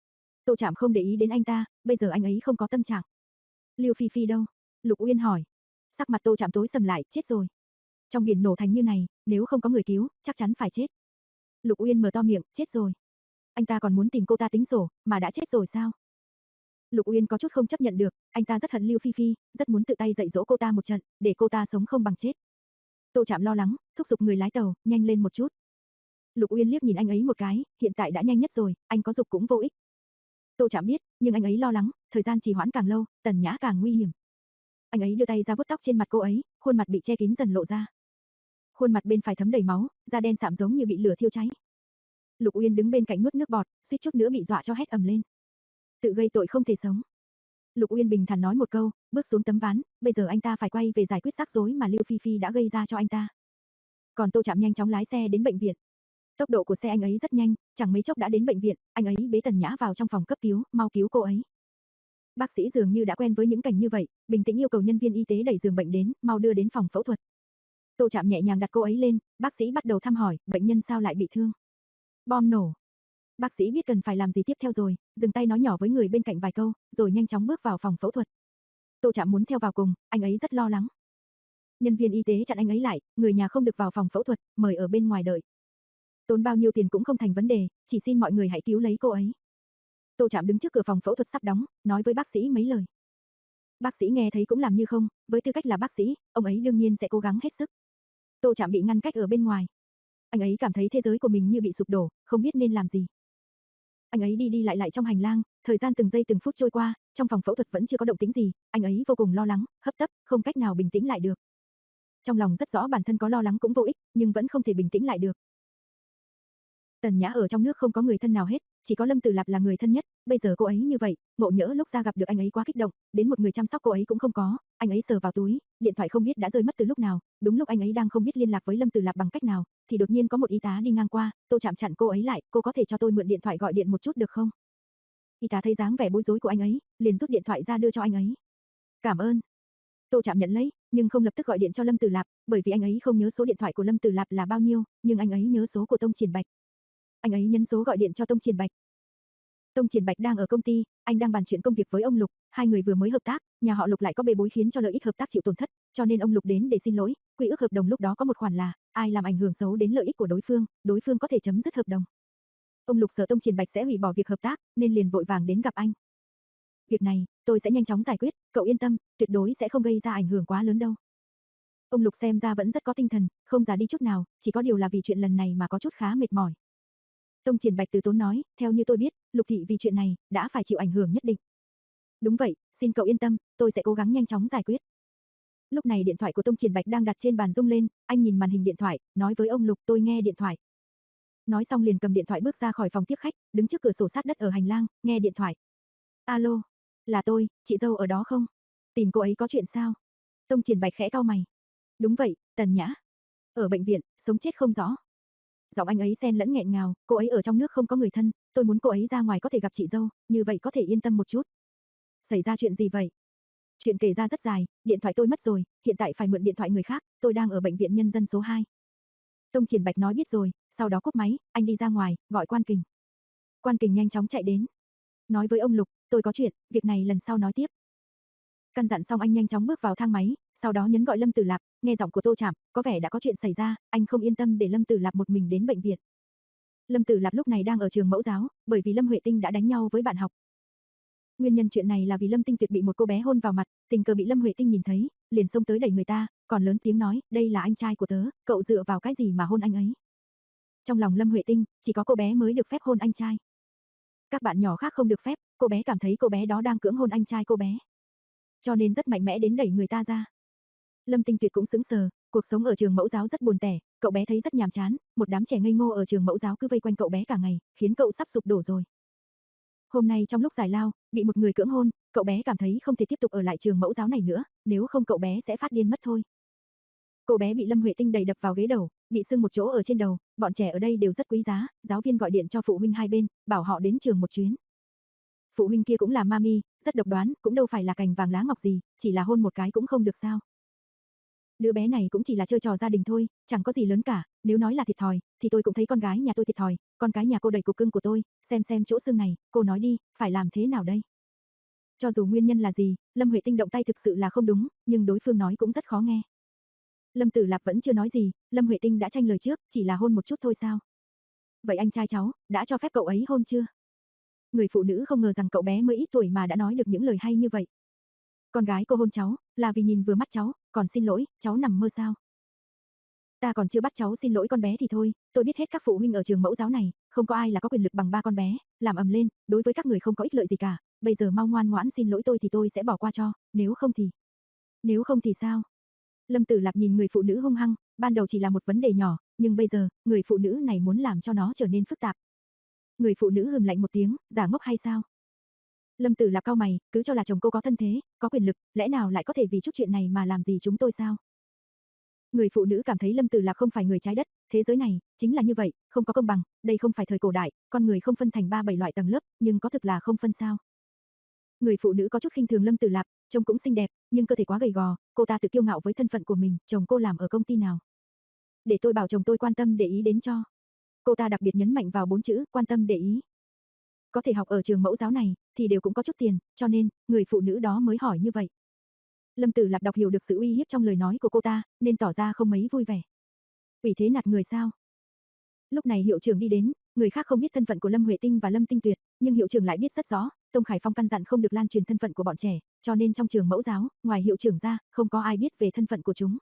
Tô Trạm không để ý đến anh ta, bây giờ anh ấy không có tâm trạng. Lưu Phi Phi đâu? Lục Uyên hỏi. Sắc mặt Tô Trạm tối sầm lại, chết rồi. Trong biển nổ thành như này, nếu không có người cứu, chắc chắn phải chết. Lục Uyên mở to miệng, chết rồi. Anh ta còn muốn tìm cô ta tính sổ, mà đã chết rồi sao? Lục Uyên có chút không chấp nhận được, anh ta rất hận Lưu Phi Phi, rất muốn tự tay dạy dỗ cô ta một trận, để cô ta sống không bằng chết. Tô Trạm lo lắng, thúc giục người lái tàu, nhanh lên một chút. Lục Uyên liếc nhìn anh ấy một cái, hiện tại đã nhanh nhất rồi, anh có giục cũng vô ích. Tô Trạm biết, nhưng anh ấy lo lắng, thời gian trì hoãn càng lâu, Tần Nhã càng nguy hiểm. Anh ấy đưa tay ra vuốt tóc trên mặt cô ấy, khuôn mặt bị che kín dần lộ ra. Khuôn mặt bên phải thấm đầy máu, da đen sạm giống như bị lửa thiêu cháy. Lục Uyên đứng bên cạnh nuốt nước bọt, suýt chút nữa bị dọa cho hét ầm lên. Tự gây tội không thể sống. Lục Uyên bình thản nói một câu, bước xuống tấm ván, bây giờ anh ta phải quay về giải quyết rắc rối mà Lưu Phi Phi đã gây ra cho anh ta. Còn Tô Trạm nhanh chóng lái xe đến bệnh viện. Tốc độ của xe anh ấy rất nhanh, chẳng mấy chốc đã đến bệnh viện, anh ấy bế Tần Nhã vào trong phòng cấp cứu, mau cứu cô ấy. Bác sĩ dường như đã quen với những cảnh như vậy, bình tĩnh yêu cầu nhân viên y tế đẩy giường bệnh đến, mau đưa đến phòng phẫu thuật. Tô Trạm nhẹ nhàng đặt cô ấy lên, bác sĩ bắt đầu thăm hỏi, bệnh nhân sao lại bị thương? Bom nổ. Bác sĩ biết cần phải làm gì tiếp theo rồi, dừng tay nói nhỏ với người bên cạnh vài câu, rồi nhanh chóng bước vào phòng phẫu thuật. Tô Trạm muốn theo vào cùng, anh ấy rất lo lắng. Nhân viên y tế chặn anh ấy lại, người nhà không được vào phòng phẫu thuật, mời ở bên ngoài đợi. Tốn bao nhiêu tiền cũng không thành vấn đề, chỉ xin mọi người hãy cứu lấy cô ấy. Tô Trạm đứng trước cửa phòng phẫu thuật sắp đóng, nói với bác sĩ mấy lời. Bác sĩ nghe thấy cũng làm như không, với tư cách là bác sĩ, ông ấy đương nhiên sẽ cố gắng hết sức. Tô Trạm bị ngăn cách ở bên ngoài. Anh ấy cảm thấy thế giới của mình như bị sụp đổ, không biết nên làm gì. Anh ấy đi đi lại lại trong hành lang, thời gian từng giây từng phút trôi qua, trong phòng phẫu thuật vẫn chưa có động tĩnh gì, anh ấy vô cùng lo lắng, hấp tấp, không cách nào bình tĩnh lại được. Trong lòng rất rõ bản thân có lo lắng cũng vô ích, nhưng vẫn không thể bình tĩnh lại được. Tần Nhã ở trong nước không có người thân nào hết, chỉ có Lâm Tử Lạp là người thân nhất, bây giờ cô ấy như vậy, ngộ nhỡ lúc ra gặp được anh ấy quá kích động, đến một người chăm sóc cô ấy cũng không có, anh ấy sờ vào túi, điện thoại không biết đã rơi mất từ lúc nào, đúng lúc anh ấy đang không biết liên lạc với Lâm Tử Lạp bằng cách nào, thì đột nhiên có một y tá đi ngang qua, Tô Trạm chặn cô ấy lại, cô có thể cho tôi mượn điện thoại gọi điện một chút được không? Y tá thấy dáng vẻ bối rối của anh ấy, liền rút điện thoại ra đưa cho anh ấy. Cảm ơn. Tô Trạm nhận lấy, nhưng không lập tức gọi điện cho Lâm Tử Lạp, bởi vì anh ấy không nhớ số điện thoại của Lâm Tử Lạp là bao nhiêu, nhưng anh ấy nhớ số của Tông Triển Bạch. Anh ấy nhấn số gọi điện cho Tông Triển Bạch. Tông Triển Bạch đang ở công ty, anh đang bàn chuyện công việc với ông Lục, hai người vừa mới hợp tác, nhà họ Lục lại có bê bối khiến cho lợi ích hợp tác chịu tổn thất, cho nên ông Lục đến để xin lỗi, quy ước hợp đồng lúc đó có một khoản là, ai làm ảnh hưởng xấu đến lợi ích của đối phương, đối phương có thể chấm dứt hợp đồng. Ông Lục sợ Tông Triển Bạch sẽ hủy bỏ việc hợp tác, nên liền vội vàng đến gặp anh. Việc này, tôi sẽ nhanh chóng giải quyết, cậu yên tâm, tuyệt đối sẽ không gây ra ảnh hưởng quá lớn đâu. Ông Lục xem ra vẫn rất có tinh thần, không già đi chút nào, chỉ có điều là vì chuyện lần này mà có chút khá mệt mỏi. Tông Triển Bạch từ tốn nói, theo như tôi biết, Lục thị vì chuyện này, đã phải chịu ảnh hưởng nhất định. Đúng vậy, xin cậu yên tâm, tôi sẽ cố gắng nhanh chóng giải quyết. Lúc này điện thoại của Tông Triển Bạch đang đặt trên bàn rung lên, anh nhìn màn hình điện thoại, nói với ông Lục tôi nghe điện thoại. Nói xong liền cầm điện thoại bước ra khỏi phòng tiếp khách, đứng trước cửa sổ sát đất ở hành lang, nghe điện thoại. Alo, là tôi, chị dâu ở đó không? Tìm cô ấy có chuyện sao? Tông Triển Bạch khẽ cau mày. Đúng vậy, Tần Nhã. Ở bệnh viện, sống chết không rõ. Giọng anh ấy xen lẫn nghẹn ngào, cô ấy ở trong nước không có người thân, tôi muốn cô ấy ra ngoài có thể gặp chị dâu, như vậy có thể yên tâm một chút. Xảy ra chuyện gì vậy? Chuyện kể ra rất dài, điện thoại tôi mất rồi, hiện tại phải mượn điện thoại người khác, tôi đang ở bệnh viện nhân dân số hai. Tông Triển Bạch nói biết rồi, sau đó cúp máy, anh đi ra ngoài, gọi Quan Kình. Quan Kình nhanh chóng chạy đến. Nói với ông Lục, tôi có chuyện, việc này lần sau nói tiếp. Căn dặn xong anh nhanh chóng bước vào thang máy, sau đó nhấn gọi Lâm Tử Lạp, nghe giọng của Tô Trạm, có vẻ đã có chuyện xảy ra, anh không yên tâm để Lâm Tử Lạp một mình đến bệnh viện. Lâm Tử Lạp lúc này đang ở trường mẫu giáo, bởi vì Lâm Huệ Tinh đã đánh nhau với bạn học. Nguyên nhân chuyện này là vì Lâm Tinh Tuyệt bị một cô bé hôn vào mặt, tình cờ bị Lâm Huệ Tinh nhìn thấy, liền xông tới đẩy người ta, còn lớn tiếng nói, đây là anh trai của tớ, cậu dựa vào cái gì mà hôn anh ấy? Trong lòng Lâm Huệ Tinh, chỉ có cô bé mới được phép hôn anh trai. Các bạn nhỏ khác không được phép, cô bé cảm thấy cô bé đó đang cưỡng hôn anh trai cô bé. Cho nên rất mạnh mẽ đến đẩy người ta ra. Lâm Tinh Tuyệt cũng sững sờ, cuộc sống ở trường mẫu giáo rất buồn tẻ, cậu bé thấy rất nhàm chán, một đám trẻ ngây ngô ở trường mẫu giáo cứ vây quanh cậu bé cả ngày, khiến cậu sắp sụp đổ rồi. Hôm nay trong lúc giải lao, bị một người cưỡng hôn, cậu bé cảm thấy không thể tiếp tục ở lại trường mẫu giáo này nữa, nếu không cậu bé sẽ phát điên mất thôi. Cô bé bị Lâm Huệ Tinh đẩy đập vào ghế đầu, bị sưng một chỗ ở trên đầu, bọn trẻ ở đây đều rất quý giá, giáo viên gọi điện cho phụ huynh hai bên, bảo họ đến trường một chuyến. Phụ huynh kia cũng là mami, rất độc đoán, cũng đâu phải là cành vàng lá ngọc gì, chỉ là hôn một cái cũng không được sao. Đứa bé này cũng chỉ là chơi trò gia đình thôi, chẳng có gì lớn cả, nếu nói là thiệt thòi, thì tôi cũng thấy con gái nhà tôi thiệt thòi, con cái nhà cô đầy cục cưng của tôi, xem xem chỗ xương này, cô nói đi, phải làm thế nào đây? Cho dù nguyên nhân là gì, Lâm Huệ Tinh động tay thực sự là không đúng, nhưng đối phương nói cũng rất khó nghe. Lâm Tử Lạp vẫn chưa nói gì, Lâm Huệ Tinh đã tranh lời trước, chỉ là hôn một chút thôi sao? Vậy anh trai cháu, đã cho phép cậu ấy hôn chưa? Người phụ nữ không ngờ rằng cậu bé mới ít tuổi mà đã nói được những lời hay như vậy. Con gái cô hôn cháu, là vì nhìn vừa mắt cháu, còn xin lỗi, cháu nằm mơ sao? Ta còn chưa bắt cháu xin lỗi con bé thì thôi, tôi biết hết các phụ huynh ở trường mẫu giáo này, không có ai là có quyền lực bằng ba con bé, làm ầm lên, đối với các người không có ích lợi gì cả, bây giờ mau ngoan ngoãn xin lỗi tôi thì tôi sẽ bỏ qua cho, nếu không thì... Nếu không thì sao? Lâm Tử Lạp nhìn người phụ nữ hung hăng, ban đầu chỉ là một vấn đề nhỏ, nhưng bây giờ, người phụ nữ này muốn làm cho nó trở nên phức tạp. Người phụ nữ hừm lạnh một tiếng, giả ngốc hay sao? Lâm Tử Lạp cau mày, cứ cho là chồng cô có thân thế, có quyền lực, lẽ nào lại có thể vì chút chuyện này mà làm gì chúng tôi sao? Người phụ nữ cảm thấy Lâm Tử Lạp không phải người trái đất, thế giới này, chính là như vậy, không có công bằng, đây không phải thời cổ đại, con người không phân thành ba bảy loại tầng lớp, nhưng có thực là không phân sao. Người phụ nữ có chút khinh thường Lâm Tử Lạp, trông cũng xinh đẹp, nhưng cơ thể quá gầy gò, cô ta tự kiêu ngạo với thân phận của mình, chồng cô làm ở công ty nào? Để tôi bảo chồng tôi quan tâm để ý đến cho. Cô ta đặc biệt nhấn mạnh vào bốn chữ, quan tâm để ý. Có thể học ở trường mẫu giáo này, thì đều cũng có chút tiền, cho nên, người phụ nữ đó mới hỏi như vậy. Lâm Tử Lạp đọc hiểu được sự uy hiếp trong lời nói của cô ta, nên tỏ ra không mấy vui vẻ. Ủy thế nạt người sao? Lúc này hiệu trưởng đi đến, người khác không biết thân phận của Lâm Huệ Tinh và Lâm Tinh Tuyệt, nhưng hiệu trưởng lại biết rất rõ, Tông Khải Phong căn dặn không được lan truyền thân phận của bọn trẻ, cho nên trong trường mẫu giáo, ngoài hiệu trưởng ra, không có ai biết về thân phận của chúng.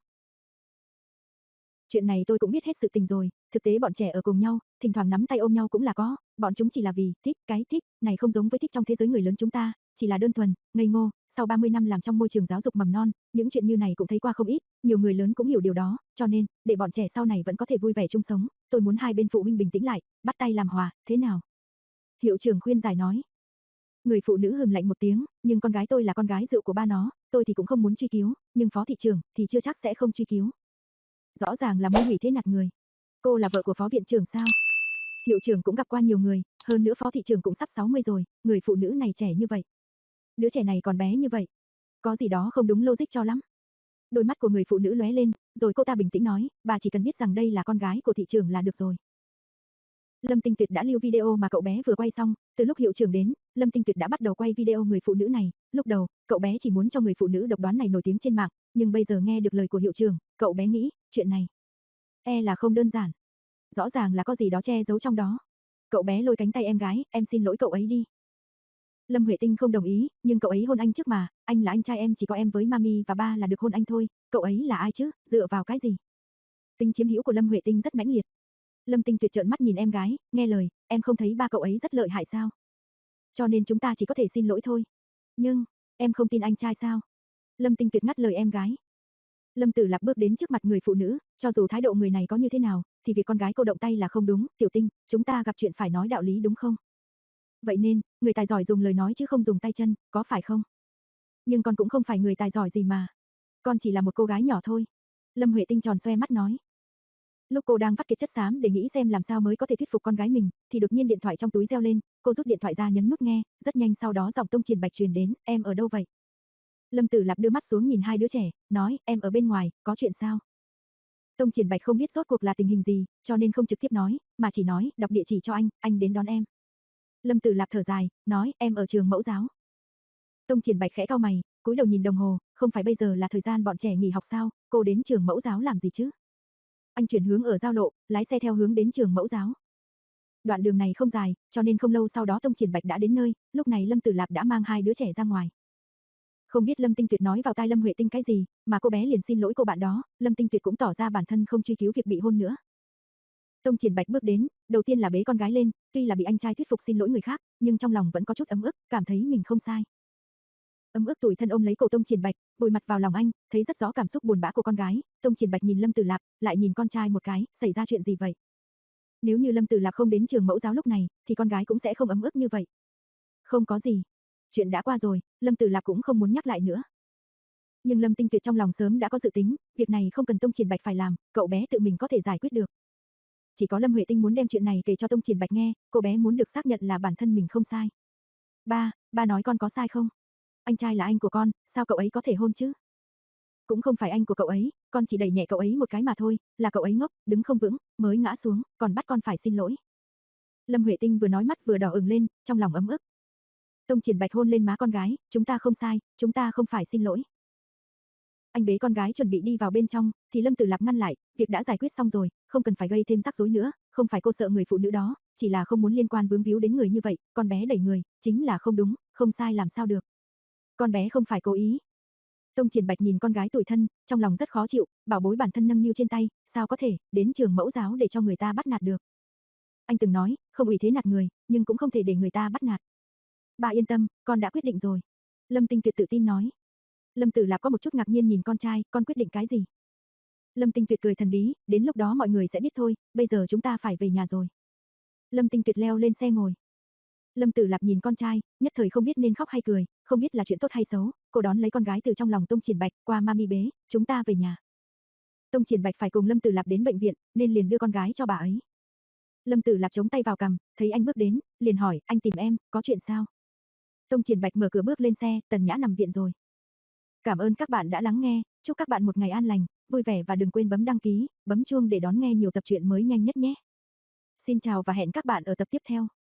Chuyện này tôi cũng biết hết sự tình rồi, thực tế bọn trẻ ở cùng nhau, thỉnh thoảng nắm tay ôm nhau cũng là có, bọn chúng chỉ là vì thích, cái thích này không giống với thích trong thế giới người lớn chúng ta, chỉ là đơn thuần, ngây ngô, sau ba mươi năm làm trong môi trường giáo dục mầm non, những chuyện như này cũng thấy qua không ít, nhiều người lớn cũng hiểu điều đó, cho nên, để bọn trẻ sau này vẫn có thể vui vẻ chung sống, tôi muốn hai bên phụ huynh bình tĩnh lại, bắt tay làm hòa, thế nào? Hiệu trưởng khuyên giải nói. Người phụ nữ hừm lạnh một tiếng, nhưng con gái tôi là con gái rượu của ba nó, tôi thì cũng không muốn truy cứu, nhưng phó thị trưởng thì chưa chắc sẽ không truy cứu. Rõ ràng là muốn hủy thế nạt người. Cô là vợ của phó viện trưởng sao? Hiệu trưởng cũng gặp qua nhiều người, hơn nữa phó thị trưởng cũng sắp sáu mươi rồi, người phụ nữ này trẻ như vậy. Đứa trẻ này còn bé như vậy. Có gì đó không đúng logic cho lắm. Đôi mắt của người phụ nữ lóe lên, rồi cô ta bình tĩnh nói, bà chỉ cần biết rằng đây là con gái của thị trưởng là được rồi. Lâm Tinh Tuyệt đã lưu video mà cậu bé vừa quay xong, từ lúc hiệu trưởng đến, Lâm Tinh Tuyệt đã bắt đầu quay video người phụ nữ này, lúc đầu, cậu bé chỉ muốn cho người phụ nữ độc đoán này nổi tiếng trên mạng, nhưng bây giờ nghe được lời của hiệu trưởng, cậu bé nghĩ, chuyện này e là không đơn giản. Rõ ràng là có gì đó che giấu trong đó. Cậu bé lôi cánh tay em gái, em xin lỗi cậu ấy đi. Lâm Huệ Tinh không đồng ý, nhưng cậu ấy hôn anh trước mà, anh là anh trai em, chỉ có em với mami và ba là được hôn anh thôi, cậu ấy là ai chứ, dựa vào cái gì? Tính chiếm hữu của Lâm Huệ Tinh rất mãnh liệt. Lâm Tinh Tuyệt trợn mắt nhìn em gái, nghe lời, em không thấy ba cậu ấy rất lợi hại sao? Cho nên chúng ta chỉ có thể xin lỗi thôi. Nhưng, em không tin anh trai sao? Lâm Tinh Tuyệt ngắt lời em gái. Lâm Tử Lạp bước đến trước mặt người phụ nữ, cho dù thái độ người này có như thế nào, thì việc con gái cô động tay là không đúng, Tiểu Tinh, chúng ta gặp chuyện phải nói đạo lý đúng không? Vậy nên, người tài giỏi dùng lời nói chứ không dùng tay chân, có phải không? Nhưng con cũng không phải người tài giỏi gì mà. Con chỉ là một cô gái nhỏ thôi. Lâm Huệ Tinh tròn xoe mắt nói. Lúc cô đang vắt kiệt chất xám để nghĩ xem làm sao mới có thể thuyết phục con gái mình, thì đột nhiên điện thoại trong túi reo lên, cô rút điện thoại ra nhấn nút nghe, rất nhanh sau đó giọng Tông Triển Bạch truyền đến, em ở đâu vậy? Lâm Tử Lạp đưa mắt xuống nhìn hai đứa trẻ, nói, em ở bên ngoài, có chuyện sao? Tông Triển Bạch không biết rốt cuộc là tình hình gì, cho nên không trực tiếp nói, mà chỉ nói, đọc địa chỉ cho anh, anh đến đón em. Lâm Tử Lạp thở dài, nói, em ở trường mẫu giáo. Tông Triển Bạch khẽ cau mày, cúi đầu nhìn đồng hồ, không phải bây giờ là thời gian bọn trẻ nghỉ học sao, cô đến trường mẫu giáo làm gì chứ? Anh chuyển hướng ở giao lộ, lái xe theo hướng đến trường mẫu giáo. Đoạn đường này không dài, cho nên không lâu sau đó Tông Triển Bạch đã đến nơi, lúc này Lâm Tử Lạp đã mang hai đứa trẻ ra ngoài. Không biết Lâm Tinh Tuyệt nói vào tai Lâm Huệ Tinh cái gì, mà cô bé liền xin lỗi cô bạn đó, Lâm Tinh Tuyệt cũng tỏ ra bản thân không truy cứu việc bị hôn nữa. Tông Triển Bạch bước đến, đầu tiên là bế con gái lên, tuy là bị anh trai thuyết phục xin lỗi người khác, nhưng trong lòng vẫn có chút ấm ức, cảm thấy mình không sai. Ấm ức tủi thân ôm lấy cổ Tông Triển Bạch, vùi mặt vào lòng anh, thấy rất rõ cảm xúc buồn bã của con gái, Tông Triển Bạch nhìn Lâm Tử Lạp, lại nhìn con trai một cái, xảy ra chuyện gì vậy? Nếu như Lâm Tử Lạp không đến trường mẫu giáo lúc này, thì con gái cũng sẽ không ấm ức như vậy. Không có gì. Chuyện đã qua rồi, Lâm Tử Lạp cũng không muốn nhắc lại nữa. Nhưng Lâm Tinh Tuyệt trong lòng sớm đã có dự tính, việc này không cần Tông Triển Bạch phải làm, cậu bé tự mình có thể giải quyết được. Chỉ có Lâm Huệ Tinh muốn đem chuyện này kể cho Tông Triển Bạch nghe, cô bé muốn được xác nhận là bản thân mình không sai. Ba, ba nói con có sai không? Anh trai là anh của con, sao cậu ấy có thể hôn chứ? Cũng không phải anh của cậu ấy, con chỉ đẩy nhẹ cậu ấy một cái mà thôi, là cậu ấy ngốc, đứng không vững, mới ngã xuống, còn bắt con phải xin lỗi. Lâm Huệ Tinh vừa nói mắt vừa đỏ ửng lên, trong lòng ấm ức. Tông Triển Bạch hôn lên má con gái, chúng ta không sai, chúng ta không phải xin lỗi. Anh bế con gái chuẩn bị đi vào bên trong, thì Lâm Tử Lạp ngăn lại, việc đã giải quyết xong rồi, không cần phải gây thêm rắc rối nữa, không phải cô sợ người phụ nữ đó, chỉ là không muốn liên quan vướng víu đến người như vậy, con bé đẩy người, chính là không đúng, không sai làm sao được. Con bé không phải cố ý. Tông Triển Bạch nhìn con gái tủi thân, trong lòng rất khó chịu, bảo bối bản thân nâng niu trên tay, sao có thể, đến trường mẫu giáo để cho người ta bắt nạt được. Anh từng nói, không ủy thế nạt người, nhưng cũng không thể để người ta bắt nạt. Bà yên tâm, con đã quyết định rồi. Lâm Tinh Tuyệt tự tin nói. Lâm Tử Lạp có một chút ngạc nhiên nhìn con trai, con quyết định cái gì? Lâm Tinh Tuyệt cười thần bí, đến lúc đó mọi người sẽ biết thôi, bây giờ chúng ta phải về nhà rồi. Lâm Tinh Tuyệt leo lên xe ngồi. Lâm Tử Lạp nhìn con trai, nhất thời không biết nên khóc hay cười, không biết là chuyện tốt hay xấu, cô đón lấy con gái từ trong lòng Tông Triển Bạch, qua mami bế, chúng ta về nhà. Tông Triển Bạch phải cùng Lâm Tử Lạp đến bệnh viện, nên liền đưa con gái cho bà ấy. Lâm Tử Lạp chống tay vào cằm, thấy anh bước đến, liền hỏi, anh tìm em, có chuyện sao? Tông Triển Bạch mở cửa bước lên xe, Tần Nhã nằm viện rồi. Cảm ơn các bạn đã lắng nghe, chúc các bạn một ngày an lành, vui vẻ và đừng quên bấm đăng ký, bấm chuông để đón nghe nhiều tập truyện mới nhanh nhất nhé. Xin chào và hẹn các bạn ở tập tiếp theo.